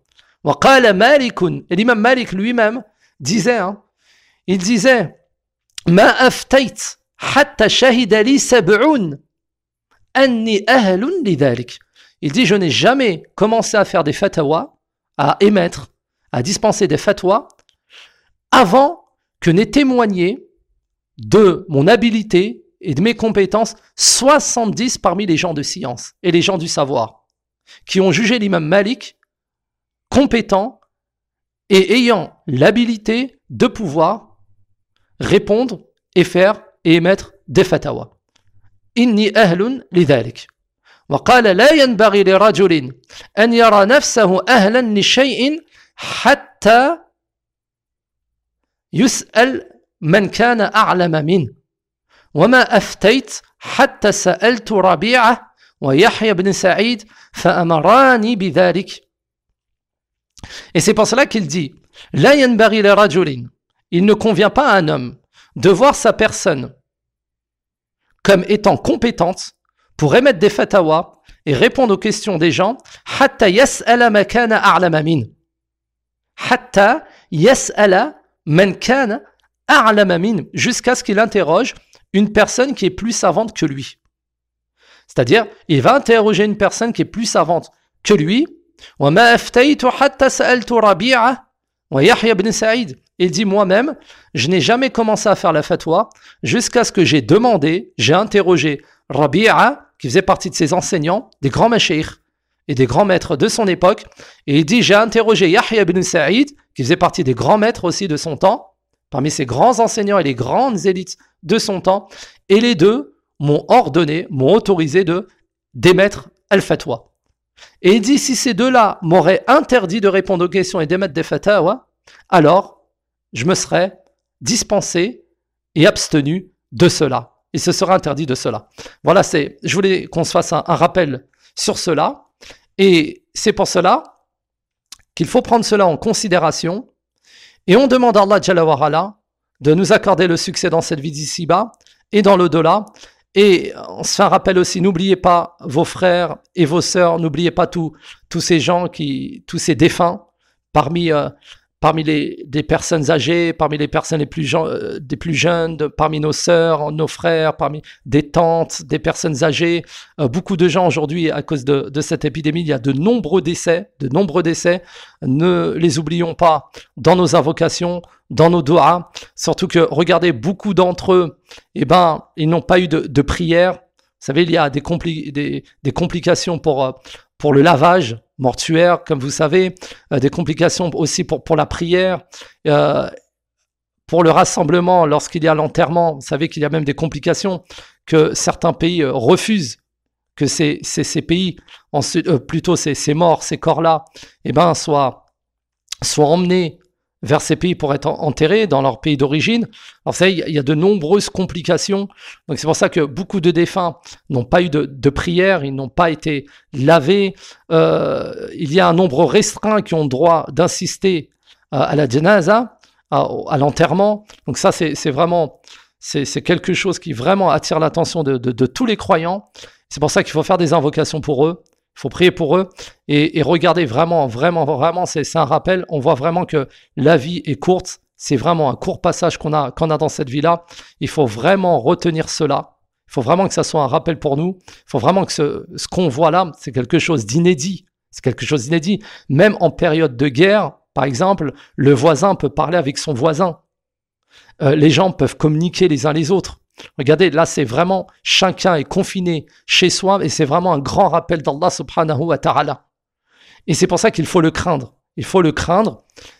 وقال مالك, et l'imam Malik lui-même disait, hein, il disait, ما أفتيت حتى شهد لي سبعون أني أهل لذلك. Il dit, je n'ai jamais commencé à faire des fatwas, à émettre, à dispenser des fatwas, avant que n'ait témoigné de mon habileté et de mes compétences soixante-dix parmi les gens de science et les gens du savoir, qui ont jugé l'imam Malik compétent et ayant l'habilité de pouvoir répondre et faire et émettre des fatwas. Inni ahlun lidhalik. وقال لا ينبغي لرجل أن يرى نفسه أهلا لشيء حتى يسأل من كان أعلم منه وما أفتيت حتى سألت ربيعة ويحيى بن سعيد فأمراني بذلك. Et c'est pour cela qu'il dit لا ينبغي لرجل, il ne convient pas à un homme de voir sa personne comme étant compétente pour émettre des fatwas et répondre aux questions des gens, حتى يسأل ما كان أعلم منه. حتى يسأل من كان أعلم منه, jusqu'à ce qu'il interroge une personne qui est plus savante que lui. C'est-à-dire, il va interroger une personne qui est plus savante que lui. وما أفتيت حتى سألت ربيعة ويحيى بن سعيد. Il dit moi-même, je n'ai jamais commencé à faire la fatwa jusqu'à ce que j'ai demandé, j'ai interrogé Rabi'a, qui faisait partie de ses enseignants, des grands mashaykh et des grands maîtres de son époque, et il dit j'ai interrogé Yahya ibn Sa'id, qui faisait partie des grands maîtres aussi de son temps, parmi ses grands enseignants et les grandes élites de son temps, et les deux m'ont ordonné, m'ont autorisé de d'émettre al-fatwa. Et il dit si ces deux-là m'auraient interdit de répondre aux questions et d'émettre des fatwas, alors je me serais dispensé et abstenu de cela. Il se sera interdit de cela. Voilà, c'est, je voulais qu'on se fasse un, un rappel sur cela. Et c'est pour cela qu'il faut prendre cela en considération. Et on demande à Allah Jalla wa Ala de nous accorder le succès dans cette vie d'ici-bas et dans l'au-delà. Et on se fait un rappel aussi, n'oubliez pas vos frères et vos sœurs, n'oubliez pas tous tous ces gens, qui, tous ces défunts parmi... Euh, parmi les, les personnes âgées, parmi les personnes les plus, gens, euh, des plus jeunes, de, parmi nos sœurs, nos frères, parmi des tantes, des personnes âgées. Euh, beaucoup de gens aujourd'hui, à cause de, de cette épidémie, il y a de nombreux décès, de nombreux décès. Ne les oublions pas dans nos invocations, dans nos doigts. Surtout que, regardez, beaucoup d'entre eux, eh ben, ils n'ont pas eu de, de prière. Vous savez, il y a des, compli- des, des complications pour... Euh, pour le lavage mortuaire, comme vous savez, euh, des complications aussi pour, pour la prière, euh, pour le rassemblement lorsqu'il y a l'enterrement. Vous savez qu'il y a même des complications que certains pays euh, refusent, que ces, ces, ces pays, ensuite, euh, plutôt ces, ces morts, ces corps-là, eh ben, soient, soient emmenés vers ces pays pour être enterrés dans leur pays d'origine. Alors, vous savez, il y a de nombreuses complications. Donc, c'est pour ça que beaucoup de défunts n'ont pas eu de, de prière, ils n'ont pas été lavés. Euh, il y a un nombre restreint qui ont le droit d'insister euh, à la janaza, à, à l'enterrement. Donc, ça, c'est, c'est vraiment, c'est, c'est quelque chose qui vraiment attire l'attention de, de, de tous les croyants. C'est pour ça qu'il faut faire des invocations pour eux. Il faut prier pour eux et, et regardez vraiment, vraiment, vraiment, c'est, c'est un rappel. On voit vraiment que la vie est courte. C'est vraiment un court passage qu'on a, qu'on a dans cette vie-là. Il faut vraiment retenir cela. Il faut vraiment que ça soit un rappel pour nous. Il faut vraiment que ce, ce qu'on voit là, c'est quelque chose d'inédit. C'est quelque chose d'inédit. Même en période de guerre, par exemple, le voisin peut parler avec son voisin. Euh, les gens peuvent communiquer les uns les autres. Regardez, là, c'est vraiment, chacun est confiné chez soi et c'est vraiment un grand rappel d'Allah subhanahu wa ta'ala. Et c'est pour ça qu'il faut le craindre. Il faut le craindre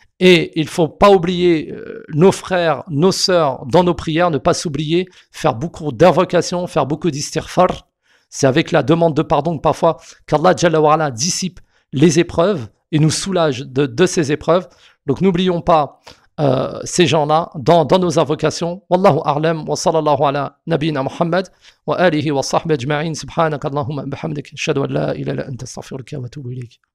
et il ne faut pas oublier euh, nos frères, nos sœurs dans nos prières, ne pas s'oublier, faire beaucoup d'invocations, faire beaucoup d'istighfar. C'est avec la demande de pardon que parfois qu'Allah Jalla wa Ala dissipe les épreuves et nous soulage de, de ces épreuves. Donc n'oublions pas Euh, ces gens-là dans, dans nos invocations. Wallahu a'lam wa sallallahu ala nabiyyina Muhammad wa alihi wa sahbihi ajma'in. Subhanaka Allahumma bihamdik ashhadu an la ilaha illa anta astaghfiruka wa atubu ilayk.